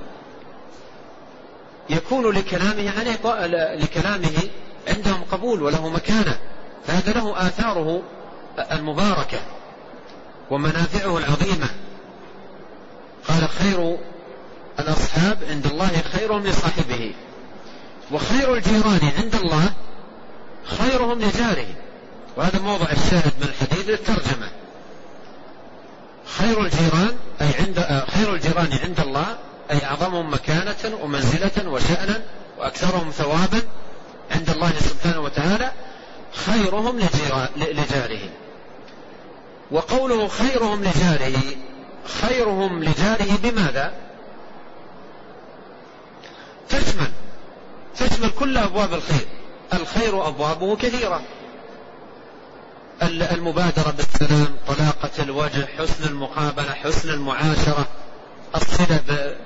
يكون لكلامه يعني لكلامه عندهم قبول وله مكانة، فهذا له آثاره المباركة ومنافعه العظيمة. قال خير الأصحاب عند الله خيرهم لصاحبه، وخير الجيران عند الله خيرهم لجاره. وهذا موضع الشاهد من الحديث للترجمة. خير الجيران أي عند خير الجيران عند الله أي أعظمهم مكانة ومنزلة وشأنا وأكثرهم ثوابا عند الله سبحانه وتعالى خيرهم لجاره. وقوله خيرهم لجاره، خيرهم لجاره بماذا؟ تشمل تشمل كل أبواب الخير. الخير أبوابه كثيرة، المبادرة بالسلام، طلاقة الوجه، حسن المقابلة، حسن المعاشرة، الصلة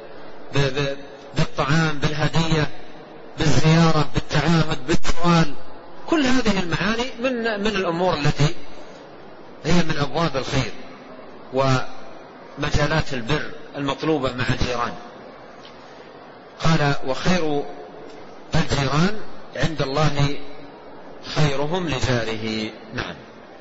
بالطعام، بالهدية، بالزيارة، بالتعاهد، بالسؤال، كل هذه المعاني من من الأمور التي هي من أبواب الخير ومجالات البر المطلوبة مع الجيران. قال وخير الجيران عند الله خيرهم لجاره. نعم.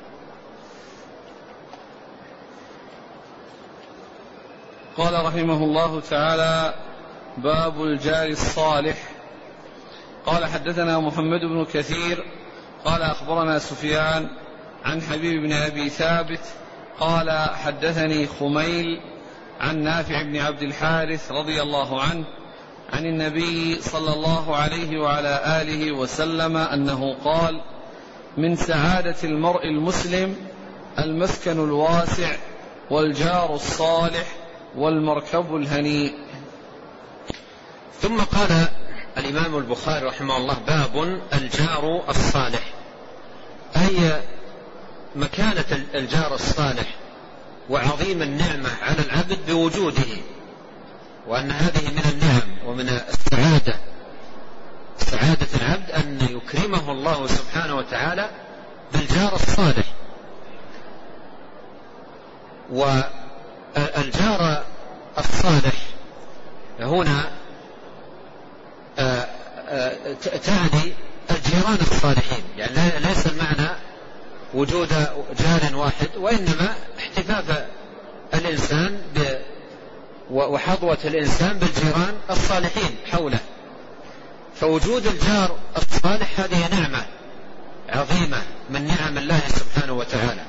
قال رحمه الله تعالى: باب الجار الصالح. قال حدثنا محمد بن كثير قال أخبرنا سفيان عن حبيب بن أبي ثابت قال حدثني خميل عن نافع بن عبد الحارث رضي الله عنه عن النبي صلى الله عليه وعلى آله وسلم أنه قال: من سعادة المرء المسلم المسكن الواسع والجار الصالح والمركب الهنيء. ثم قال الإمام البخاري رحمه الله: باب الجار الصالح، أي مكانة الجار الصالح وعظيم النعمة على العبد بوجوده، وأن هذه من النعم ومن السعادة، سعادة العبد أن يكرمه الله سبحانه وتعالى بالجار الصالح. والجار الصالح هنا تعني الجيران الصالحين، يعني ليس المعنى وجود جار واحد، وإنما احتفاف الإنسان وحظوة الإنسان بالجيران الصالحين حوله. فوجود الجار الصالح هذه نعمة عظيمة من نعم الله سبحانه وتعالى،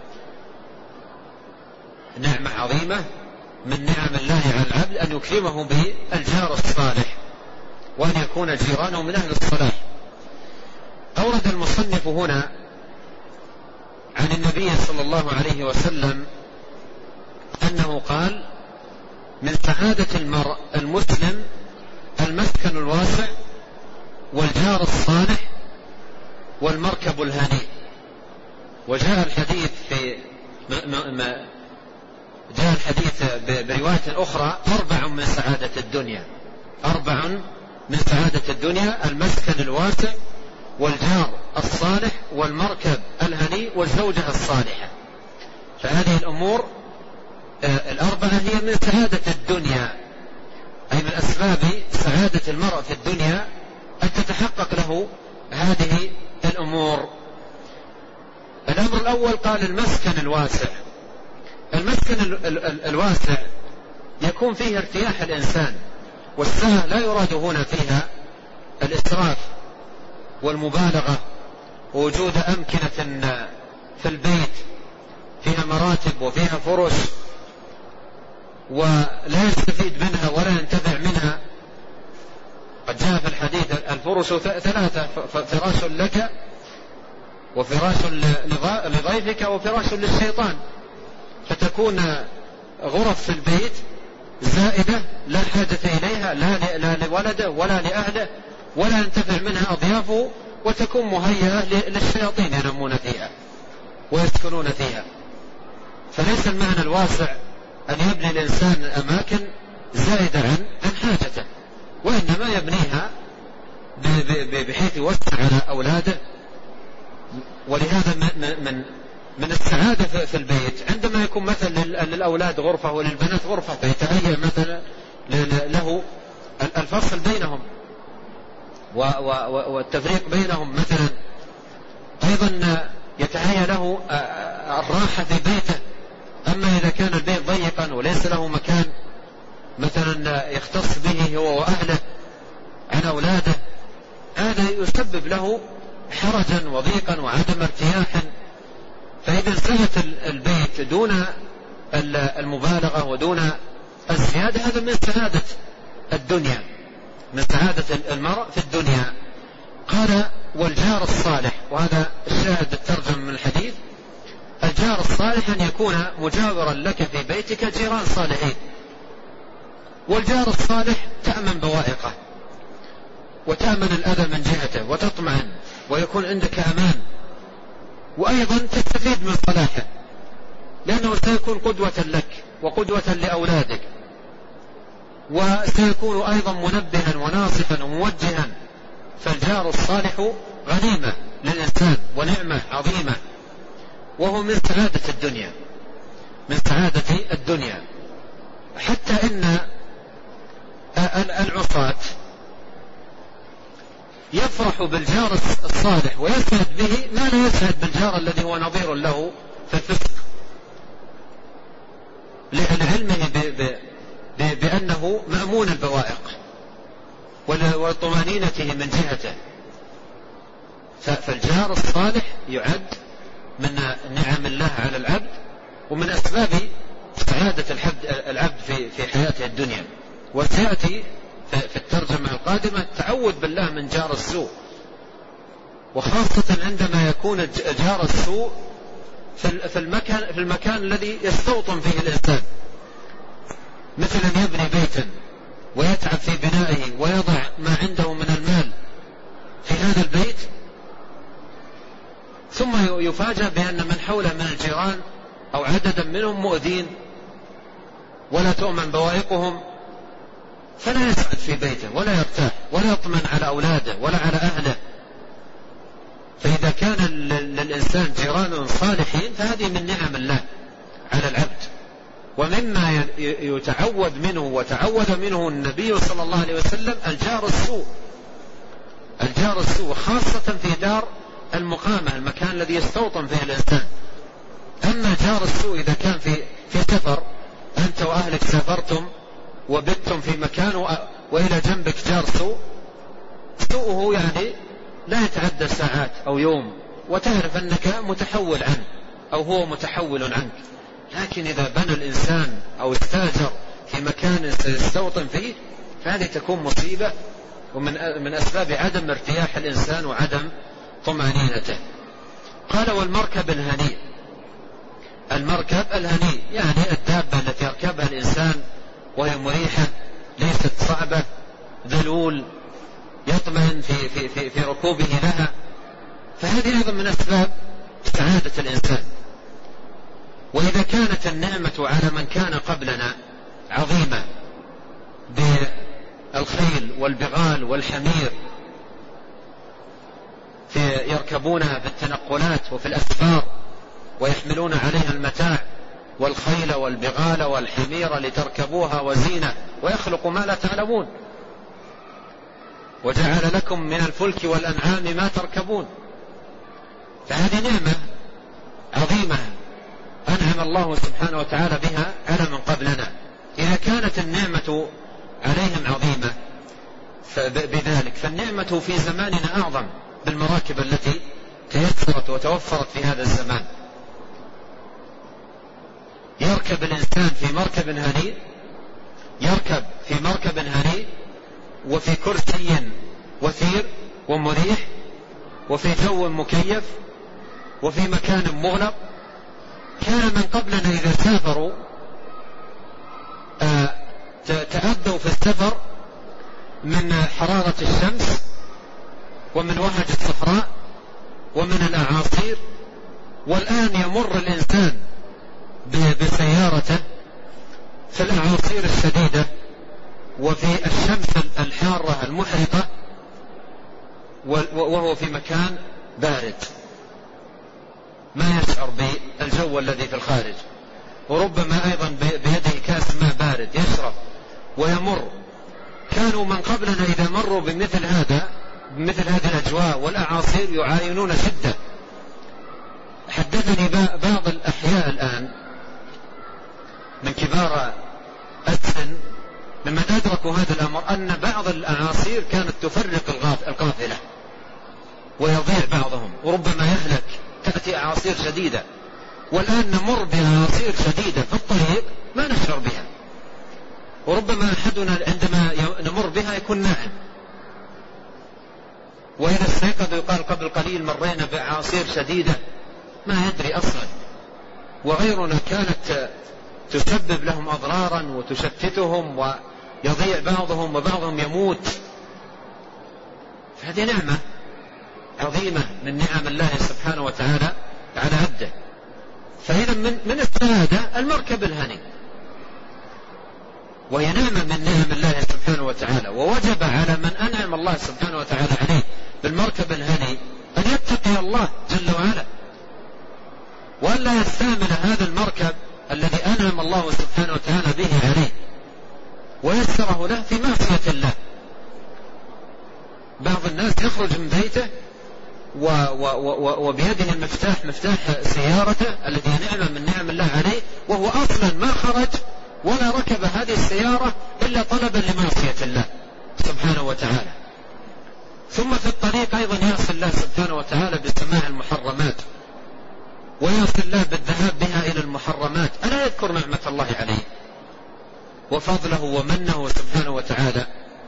نعمة عظيمة من نعم الله على العبد أن يكرمه بالجار الصالح وأن يكون جيرانه من أهل الصلاح. أورد المصنف هنا عن النبي صلى الله عليه وسلم أنه قال: من سعادة المرء المسلم المسكن الواسع والجار الصالح والمركب الهنيء. وجاء الحديث في ما ما جاء الحديث برواية أخرى: أربع من سعادة الدنيا، أربع من سعادة الدنيا: المسكن الواسع والجار الصالح والمركب الهنيء والزوجة الصالحة. فهذه الأمور الأربعة هي من سعادة الدنيا، أي من أسباب سعادة المرء في الدنيا أن تتحقق له هذه الأمور. الأمر الأول قال المسكن الواسع. المسكن الواسع يكون فيه ارتياح الإنسان، والسعة لا يراد هنا فيها الإسراف والمبالغة ووجود أمكنة في البيت فيها مراتب وفيها فرش ولا يستفيد منها ولا ينتفع منها. قد جاء في الحديث: الفرش ثلاثة: فراش لك وفراش لضيفك وفراش للشيطان. فتكون غرف في البيت زائدة لا حاجة إليها لا لولده ولا لأهله ولا ينتفع منها أضيافه، وتكون مهيئة للشياطين ينمون فيها ويسكنون فيها. فليس المعنى الواسع أن يبني الإنسان أماكن زائدة عن عن حاجته، وإنما يبنيها بحيث يوسع على أولاده. ولهذا من من من السعادة في البيت عندما يكون مثلا للأولاد غرفة وللبنات غرفة، فيتهيأ مثلا له الفصل بينهم والتفريق بينهم مثلا. أيضا يتهيأ له الراحة في بيته. أما إذا كان البيت ضيقا وليس له مكان مثلا يختص به هو وأهله عن أولاده، هذا يسبب له حرجا وضيقا وعدم ارتياحا. فإذا انتهت البيت دون المبالغة ودون الزيادة، هذا من سعادة الدنيا، من سعادة المرء في الدنيا. قال والجار الصالح، وهذا الشاهد الترجمة من الحديث، الجار الصالح أن يكون مجاورا لك في بيتك جيران صالحين. والجار الصالح تأمن بوائقه وتأمن الأذى من جهته وتطمئن ويكون عندك أمان، وأيضا تستفيد من صلاحه لأنه سيكون قدوة لك وقدوة لأولادك، وسيكون أيضا منبها وناصحا وموجها. فالجار الصالح غنيمة للإنسان ونعمة عظيمة، وهو من سعادة الدنيا، من سعادة الدنيا. حتى إن العصاة يفرح بالجار الصالح ويسعد به ما لا يسعد بالجار الذي هو نظير له في الفسق، لعلمه بأنه مأمون البوائق وطمأنينته من جهته. فالجار الصالح يعد من نعم الله على العبد ومن أسباب سعادة العبد في حياته الدنيا. وسيأتي في الترجمة القادمة التعوذ بالله من جار السوء، وخاصة عندما يكون جار السوء في المكان, في المكان الذي يستوطن فيه الإنسان، مثلا يبني بيتا ويتعب في بنائه ويضع ما عنده من المال في هذا البيت، ثم يفاجأ بأن من حوله من الجيران أو عددا منهم مؤذين ولا تؤمن بوائقهم، فلا يسعد في بيته ولا يرتاح ولا يطمن على أولاده ولا على أهله. فإذا كان للإنسان جيران صالحين فهذه من نعم الله على العبد، ومما يتعوذ منه وتعوذ منه النبي صلى الله عليه وسلم الجار السوء. الجار السوء خاصة في دار المقامة، المكان الذي يستوطن فيه الإنسان. أما جار السوء إذا كان في في سفر، أنت وأهلك سافرتم وبتم في مكان وإلى جنبك جار سوء، سوءه يعني لا يتعدى ساعات أو يوم وتعرف أنك متحول عنه أو هو متحول عنك. لكن إذا بنى الإنسان أو استاجر في مكان سيستوطن فيه فهذه تكون مصيبة ومن من أسباب عدم ارتياح الإنسان وعدم طمأنينته. قال والمركب الهنيء، المركب الهنيء يعني الدابة التي يركبها الإنسان وهي مريحة ليست صعبة ذلول يطمئن في, في, في, في ركوبه لها، فهذه أيضا من أسباب سعادة الإنسان. وإذا كانت النعمة على من كان قبلنا عظيمة بالخيل والبغال والحمير في يركبونها في التنقلات وفي الأسفار ويحملون عليها المتاع، والخيل والبغال والحمير لتركبوها وزينة ويخلق ما لا تعلمون، وجعل لكم من الفلك والأنعام ما تركبون. فهذه نعمة عظيمة أنعم الله سبحانه وتعالى بها على من قبلنا. إذا كانت النعمة عليهم عظيمة بذلك، فالنعمة في زماننا أعظم بالمراكب التي تيسرت وتوفرت في هذا الزمان. يركب الإنسان في مركب هنيء، يركب في مركب هنيء وفي كرسي وثير ومريح وفي جو مكيف وفي مكان مغلق. كان من قبلنا إذا سافروا آه في السفر من حرارة الشمس ومن وهج الصحراء ومن الأعاصير، والآن يمر الإنسان بسيارته في الأعاصير الشديدة وفي الشمس الحارة المحرقة وهو في مكان بارد، ما يشعر بالجو الذي في الخارج، وربما أيضا بيده كاس ماء بارد يشرب ويمر. كانوا من قبلنا إذا مروا بمثل هذا بمثل هذه الأجواء والأعاصير يعاينون شدة. حدثني بعض الأحياء الآن من كبار السن ممن أدركوا هذا الأمر أن بعض الأعاصير كانت تفرق القافلة ويضيع بعضهم وربما يهلك. تأتي أعاصير شديدة، والآن نمر بأعاصير شديدة في الطريق ما نشعر بها، وربما أحدنا عندما نمر بها يكون نائم، وإذا استيقظ يقال قبل قليل مرينا بأعاصير شديدة ما يدري أصلا. وغيرنا كانت تسبب لهم أضرارا وتشتتهم ويضيع بعضهم وبعضهم يموت. فهذه نعمة عظيمة من نعم الله سبحانه وتعالى على عبده. فإذا من, من السعادة المركب الهني، وهي نعمة من نعم الله سبحانه وتعالى، ووجب على من أنعم الله سبحانه وتعالى عليه بالمركب الهني أن يتقي الله جل وعلا، وأن لا يستعمل هذا المركب الذي أنعم الله سبحانه وتعالى به عليه ويسره له في معصية الله. بعض الناس يخرج من بيته و و و وبيده المفتاح مفتاح سيارته الذي نعمة من نعم الله عليه، وهو أصلا ما خرج ولا ركب هذه السيارة إلا طلبا لمعصية الله سبحانه وتعالى. ثم في الطريق أيضا يعصي الله سبحانه وتعالى بسماع المحرمات، ويعصي الله بالذهاب بها إلى المحرمات. ألا يذكر نعمة الله عليه وفضله ومنه سبحانه وتعالى؟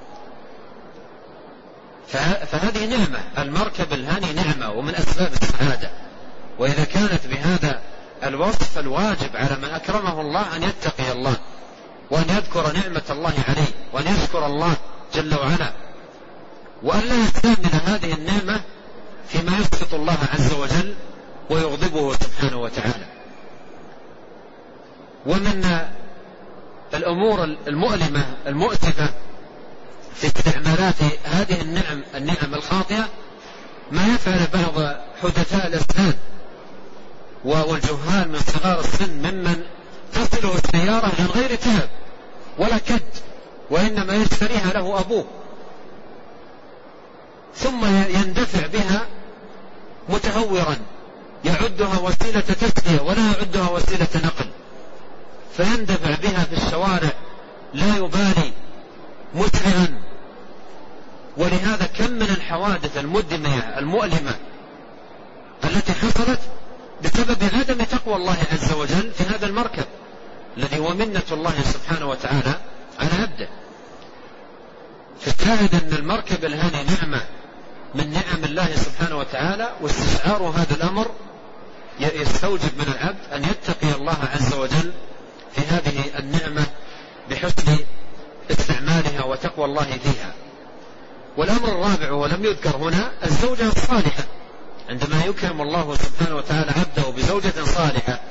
فهذه نعمة، المركب الهاني نعمة ومن أسباب السعادة. وإذا كانت بهذا الوصف الواجب على من أكرمه الله أن يتقي الله وأن يذكر نعمة الله عليه وأن يشكر الله جل وعلا، وأن لا يستعمل هذه النعمة فيما يسخط الله عز وجل ويغضبه سبحانه وتعالى. ومن الأمور المؤلمة المؤسفة في استعمالات هذه النعم النعم الخاطئة ما يفعل بعض حدثاء الأسنان والجهال من صغار السن ممن تصله السيارة عن غير تعب ولا كد، وإنما يشتريها له أبوه، ثم يندفع بها متهورا يعدها وسيلة تسلية ولا يعدها وسيلة نقل، فيندفع بها في الشوارع لا يبالي مسرعا. ولهذا كم من الحوادث المدمية المؤلمة التي حصلت بسبب عدم تقوى الله عز وجل في هذا المركب الذي هو منة الله سبحانه وتعالى على عبده. فالشاهد أن المركب الهاني نعمة من نعم الله سبحانه وتعالى، واستشعار هذا الأمر يستوجب من العبد أن يتقي الله عز وجل في هذه النعمة بحسن استعمالها وتقوى الله فيها. والأمر الرابع ولم يذكر هنا الزوجة الصالحة، عندما يكرم الله سبحانه وتعالى عبده بزوجة صالحة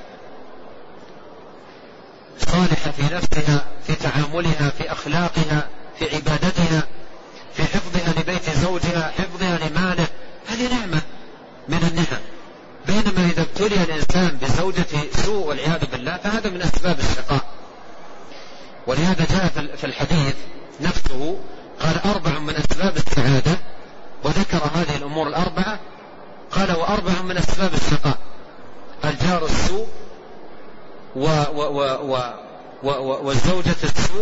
صالحة في نفسها، في تعاملها، في أخلاقها، في عبادتها، في حفظها لبيت زوجها، حفظها لماله، هذه نعمة من النعم. بينما إذا ابتلي الإنسان بزوجة سوء والعياذ بالله فهذا من أسباب الشقاء. ولهذا جاء في الحديث نفسه قال أربع من أسباب السعادة، وذكر هذه الأمور الأربعة، قال وأربع من أسباب الشقاء: الجار السوء و و و و و والزوجة السوء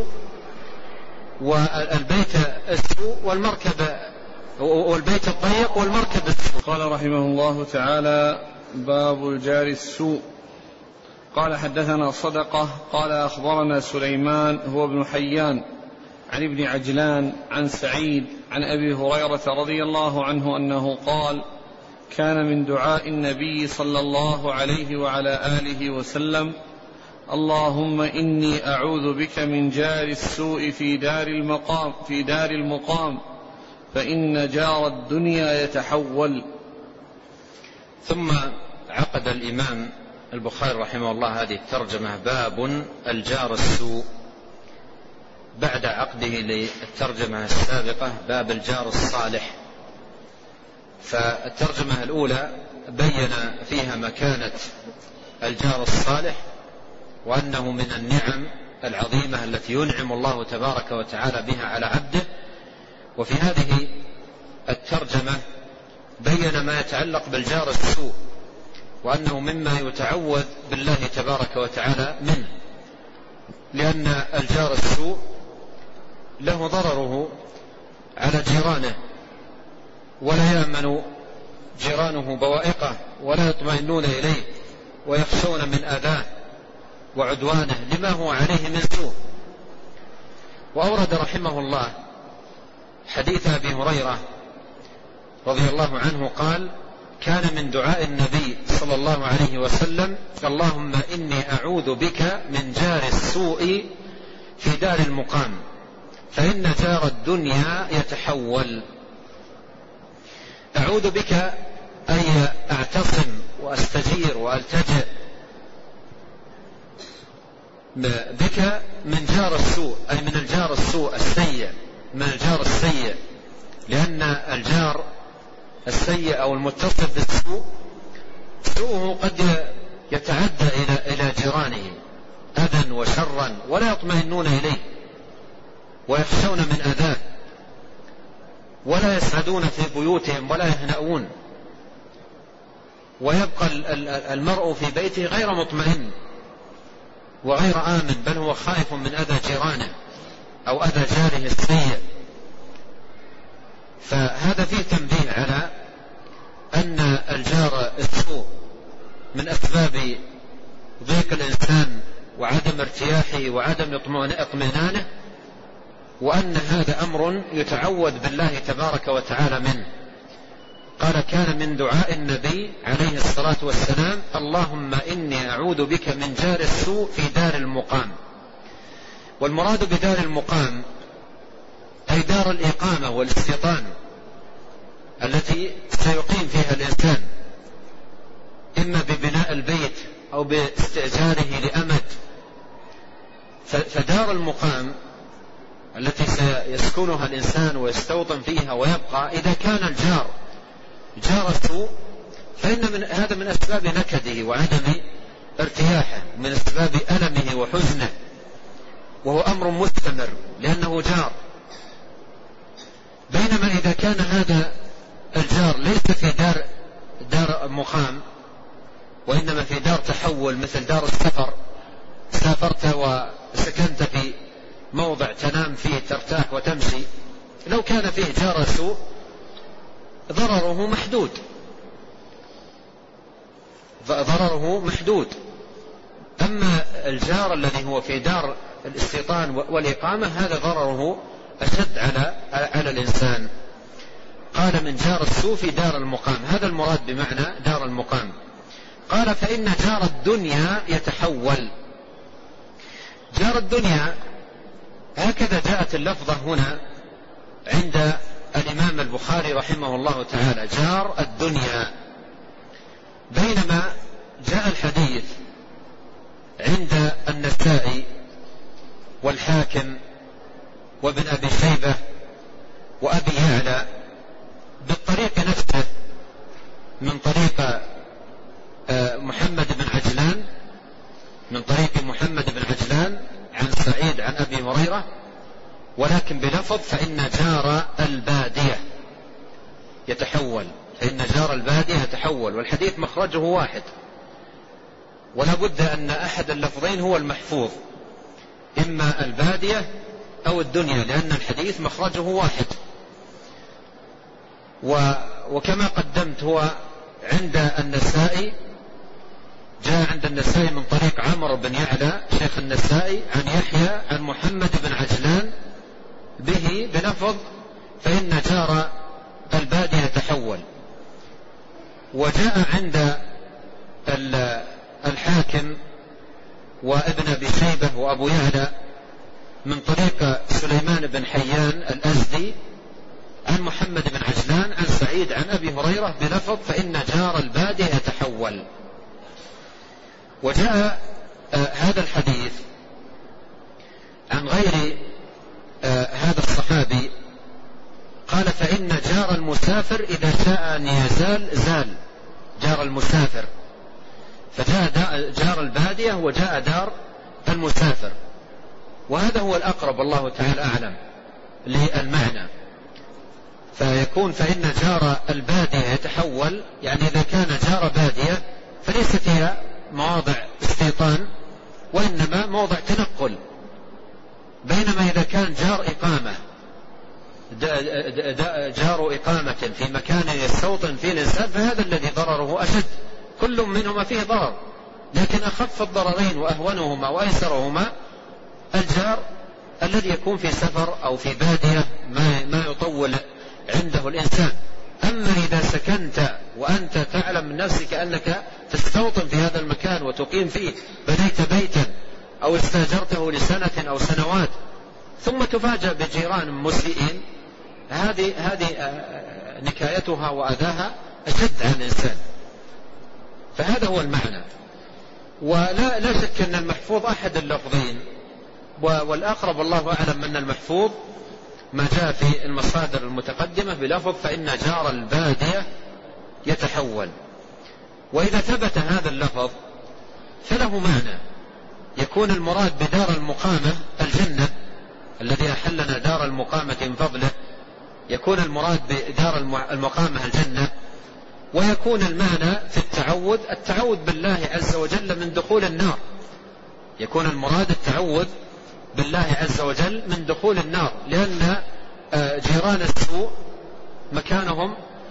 والبيت السوء والمركب والبيت الضيق والمركب السوء. قال رحمه الله تعالى: باب الجار السوء. قال حدثنا صدقة قال أخبرنا سليمان هو ابن حيان عن ابن عجلان عن سعيد عن أبي هريرة رضي الله عنه أنه قال: كان من دعاء النبي صلى الله عليه وعلى آله وسلم: اللهم إني أعوذ بك من جار السوء في دار المقام في دار المقام فإن جار الدنيا يتحول. ثم عقد الإمام البخاري رحمه الله هذه الترجمة باب الجار السوء بعد عقده للترجمة السابقة باب الجار الصالح. فالترجمة الأولى بين فيها مكانة الجار الصالح وأنه من النعم العظيمة التي ينعم الله تبارك وتعالى بها على عبده. وفي هذه الترجمة بين ما يتعلق بالجار السوء وأنه مما يتعوذ بالله تبارك وتعالى منه، لأن الجار السوء له ضرره على جيرانه، ولا يأمن جيرانه بوائقه ولا يطمئنون إليه ويخشون من أذاه وعدوانه لما هو عليه من سوء. وأورد رحمه الله حديث أبي هريرة رضي الله عنه قال: كان من دعاء النبي صلى الله عليه وسلم: اللهم إني أعوذ بك من جار السوء في دار المقام فإن جار الدنيا يتحول. أعوذ بك أي أعتصم وأستجير وألتجئ بك من جار السوء، أي من الجار السوء السيء، من الجار السيء، لأن الجار السيء أو المتصف بالسوء سوءه قد يتعدى إلى إلى جيرانه أذى وشرا ولا يطمئنون إليه ويخشون من أذاه ولا يسعدون في بيوتهم ولا يهنؤون، ويبقى المرء في بيته غير مطمئن وغير آمن، بل هو خائف من أذى جيرانه أو أذى جاره السيء. فهذا فيه تنبيه على أن الجار السوء من أسباب ضيق الإنسان وعدم ارتياحه وعدم اطمئنانه، وأن هذا أمر يتعوذ بالله تبارك وتعالى منه. قال: كان من دعاء النبي عليه الصلاة والسلام: اللهم إني أعوذ بك من جار السوء في دار المقام. والمراد بدار المقام أي دار الإقامة والاستيطان التي سيقيم فيها الإنسان، إما ببناء البيت أو باستئجاره لأمد. فدار المقام التي سيسكنها الإنسان ويستوطن فيها ويبقى، إذا كان الجار جار السوء فإن من هذا من أسباب نكده وعدم ارتياحه، من أسباب ألمه وحزنه، وهو أمر مستمر لأنه جار. بينما إذا كان هذا الجار ليس في دار دار مقام وإنما في دار تحول مثل دار السفر، سافرت وسكنت في موضع تنام فيه ترتاح وتمشي، لو كان فيه جار سوء ضرره محدود ضرره محدود أما الجار الذي هو في دار الاستيطان والإقامة هذا ضرره أشد على على الإنسان. قال: من جار السوء في دار المقام، هذا المراد بمعنى دار المقام. قال: فإن جار الدنيا يتحول. جار الدنيا هكذا جاءت اللفظة هنا عند الإمام البخاري رحمه الله تعالى، جار الدنيا، بينما جاء الحديث عند النسائي والحاكم وابن أبي شيبة وأبي يعلى بالطريق نفسه من طريق محمد بن عجلان من طريق محمد بن عجلان عن سعيد عن أبي هريرة، ولكن بلفظ: فإن جار البادية يتحول، فإن جار البادية يتحول. والحديث مخرجه واحد، ولا بد أن أحد اللفظين هو المحفوظ، إما البادية أو الدنيا، لأن الحديث مخرجه واحد. وكما قدمت هو عند النسائي، جاء عند النسائي من طريق عمرو بن يعلى شيخ النسائي عن يحيى عن محمد بن عجلان به بلفظ: فإن جار البادية يتحول. وجاء عند الحاكم وابن أبي شيبة وأبو يعلى من طريق سليمان بن حيان الأزدي عن محمد بن عجلان عن سعيد عن أبي هريرة بلفظ فإن جار البادية يتحول. وجاء آه هذا الحديث عن غير آه هذا الصحابي قال فإن جار المسافر إذا شاء أن يزال زال جار المسافر، فجاء جار البادية وجاء دار المسافر، وهذا هو الأقرب الله تعالى أعلم للمعنى. فيكون فإن جار البادية يتحول، يعني إذا كان جار بادية فليست هي مواضع استيطان وإنما موضع تنقل، بينما إذا كان جار إقامة جار إقامة في مكان يستوطن فيه الإنسان فهذا الذي ضرره أشد، كل منهما فيه ضرر، لكن أخف الضررين وأهونهما وأيسرهما الجار الذي يكون في سفر أو في بادية ما, ما يطول عنده الإنسان. أما إذا سكنت وأنت تعلم من نفسك أنك تستوطن في هذا المكان وتقيم فيه، بنيت بيتا أو استاجرته لسنة أو سنوات ثم تفاجأ بجيران مسيئين، هذه هذه نكايتها وأذاها أشد عن الإنسان. فهذا هو المعنى. ولا لا شك أن المحفوظ أحد اللفظين، والأقرب الله أعلم أن المحفوظ ما جاء في المصادر المتقدمة بلفظ فإن جار البادية يتحول. وإذا ثبت هذا اللفظ فله معنى، يكون المراد بدار المقامة الجنة الذي أحلنا دار المقامة من فضله، يكون المراد بدار المقامة الجنة، ويكون المعنى في التعوذ التعوذ بالله عز وجل من دخول النار، يكون المراد التعوذ بالله عز وجل من دخول النار، لأن جيران السوء مكانهم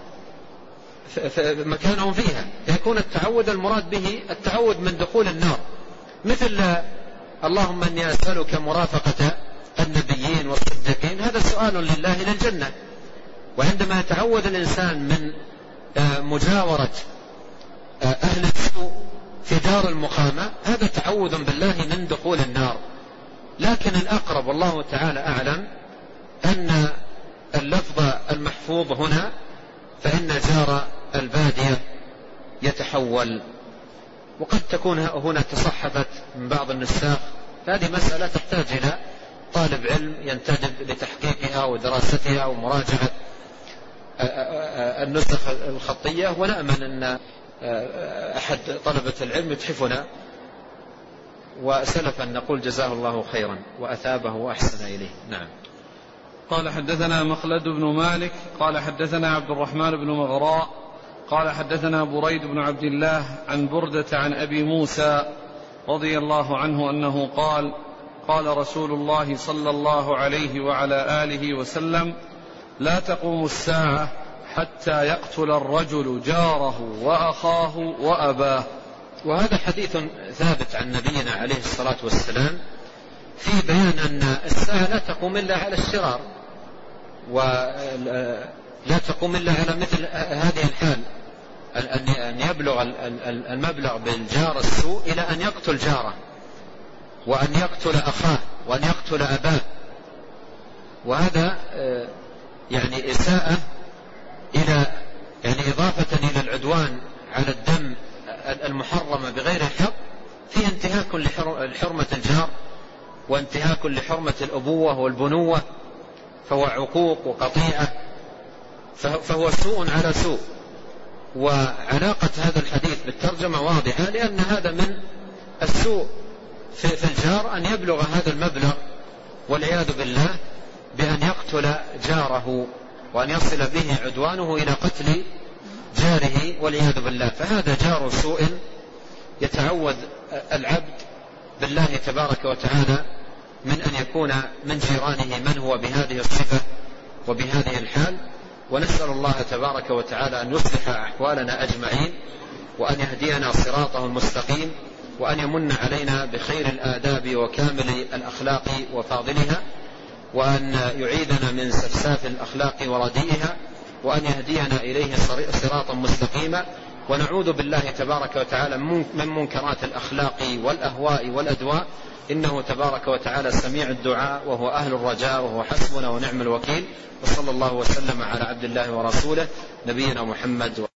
مكانهم فيها، يكون التعوذ المراد به التعوذ من دخول النار، مثل اللهم إني أسألك مرافقة النبيين والصديقين، هذا سؤال لله للجنة. وعندما يتعوذ الإنسان من مجاورة أهل السوء في دار المقامة هذا تعوذ بالله من دخول النار. لكن الأقرب والله تعالى أعلم أن اللفظ المحفوظ هنا فإن جار البادية يتحول، وقد تكون هنا تصحفت من بعض النساخ، هذه مسألة تحتاج إلى طالب علم ينتدب لتحقيقها ودراستها ومراجعة النسخ الخطية، ونأمن أن أحد طلبة العلم يتحفنا، وسلفا نقول جزاه الله خيرا وأثابه وأحسن إليه. نعم. قال حدثنا مخلد بن مالك قال حدثنا عبد الرحمن بن مغراء قال حدثنا بريد بن عبد الله عن بردة عن أبي موسى رضي الله عنه أنه قال قال رسول الله صلى الله عليه وعلى آله وسلم لا تقوم الساعة حتى يقتل الرجل جاره وأخاه وأباه. وهذا حديث ثابت عن نبينا عليه الصلاة والسلام في بيان أن الساعة لا تقوم إلا على الشرار، ولا تقوم إلا على مثل هذه الحال، أن يبلغ المبلغ بالجار السوء إلى أن يقتل جاره، وأن يقتل أخاه، وأن يقتل أباه. وهذا يعني إساءة إلى يعني إضافة إلى العدوان على الدم المحرمة بغير حق، في انتهاك لحرمة الجار وانتهاك لحرمة الأبوة والبنوة، فهو عقوق وقطيعة، فهو سوء على سوء. وعلاقة هذا الحديث بالترجمة واضحة، لأن هذا من السوء في الجار أن يبلغ هذا المبلغ والعياذ بالله بأن يقتل جاره وأن يصل به عدوانه إلى قتل جاره والعياذ بالله. فهذا جار سوء يتعوذ العبد بالله تبارك وتعالى من أن يكون من جيرانه من هو بهذه الصفة وبهذه الحال. ونسأل الله تبارك وتعالى أن يصلح أحوالنا أجمعين، وأن يهدينا صراطه المستقيم، وأن يمن علينا بخير الآداب وكامل الأخلاق وفاضلها، وأن يعيذنا من سفساف الأخلاق ورديئها، وأن يهدينا إليه صراطا مستقيما، ونعوذ بالله تبارك وتعالى من منكرات الأخلاق والأهواء والأدواء، إنه تبارك وتعالى سميع الدعاء وهو أهل الرجاء وهو حسبنا ونعم الوكيل. وصلى الله وسلم على عبد الله ورسوله نبينا محمد.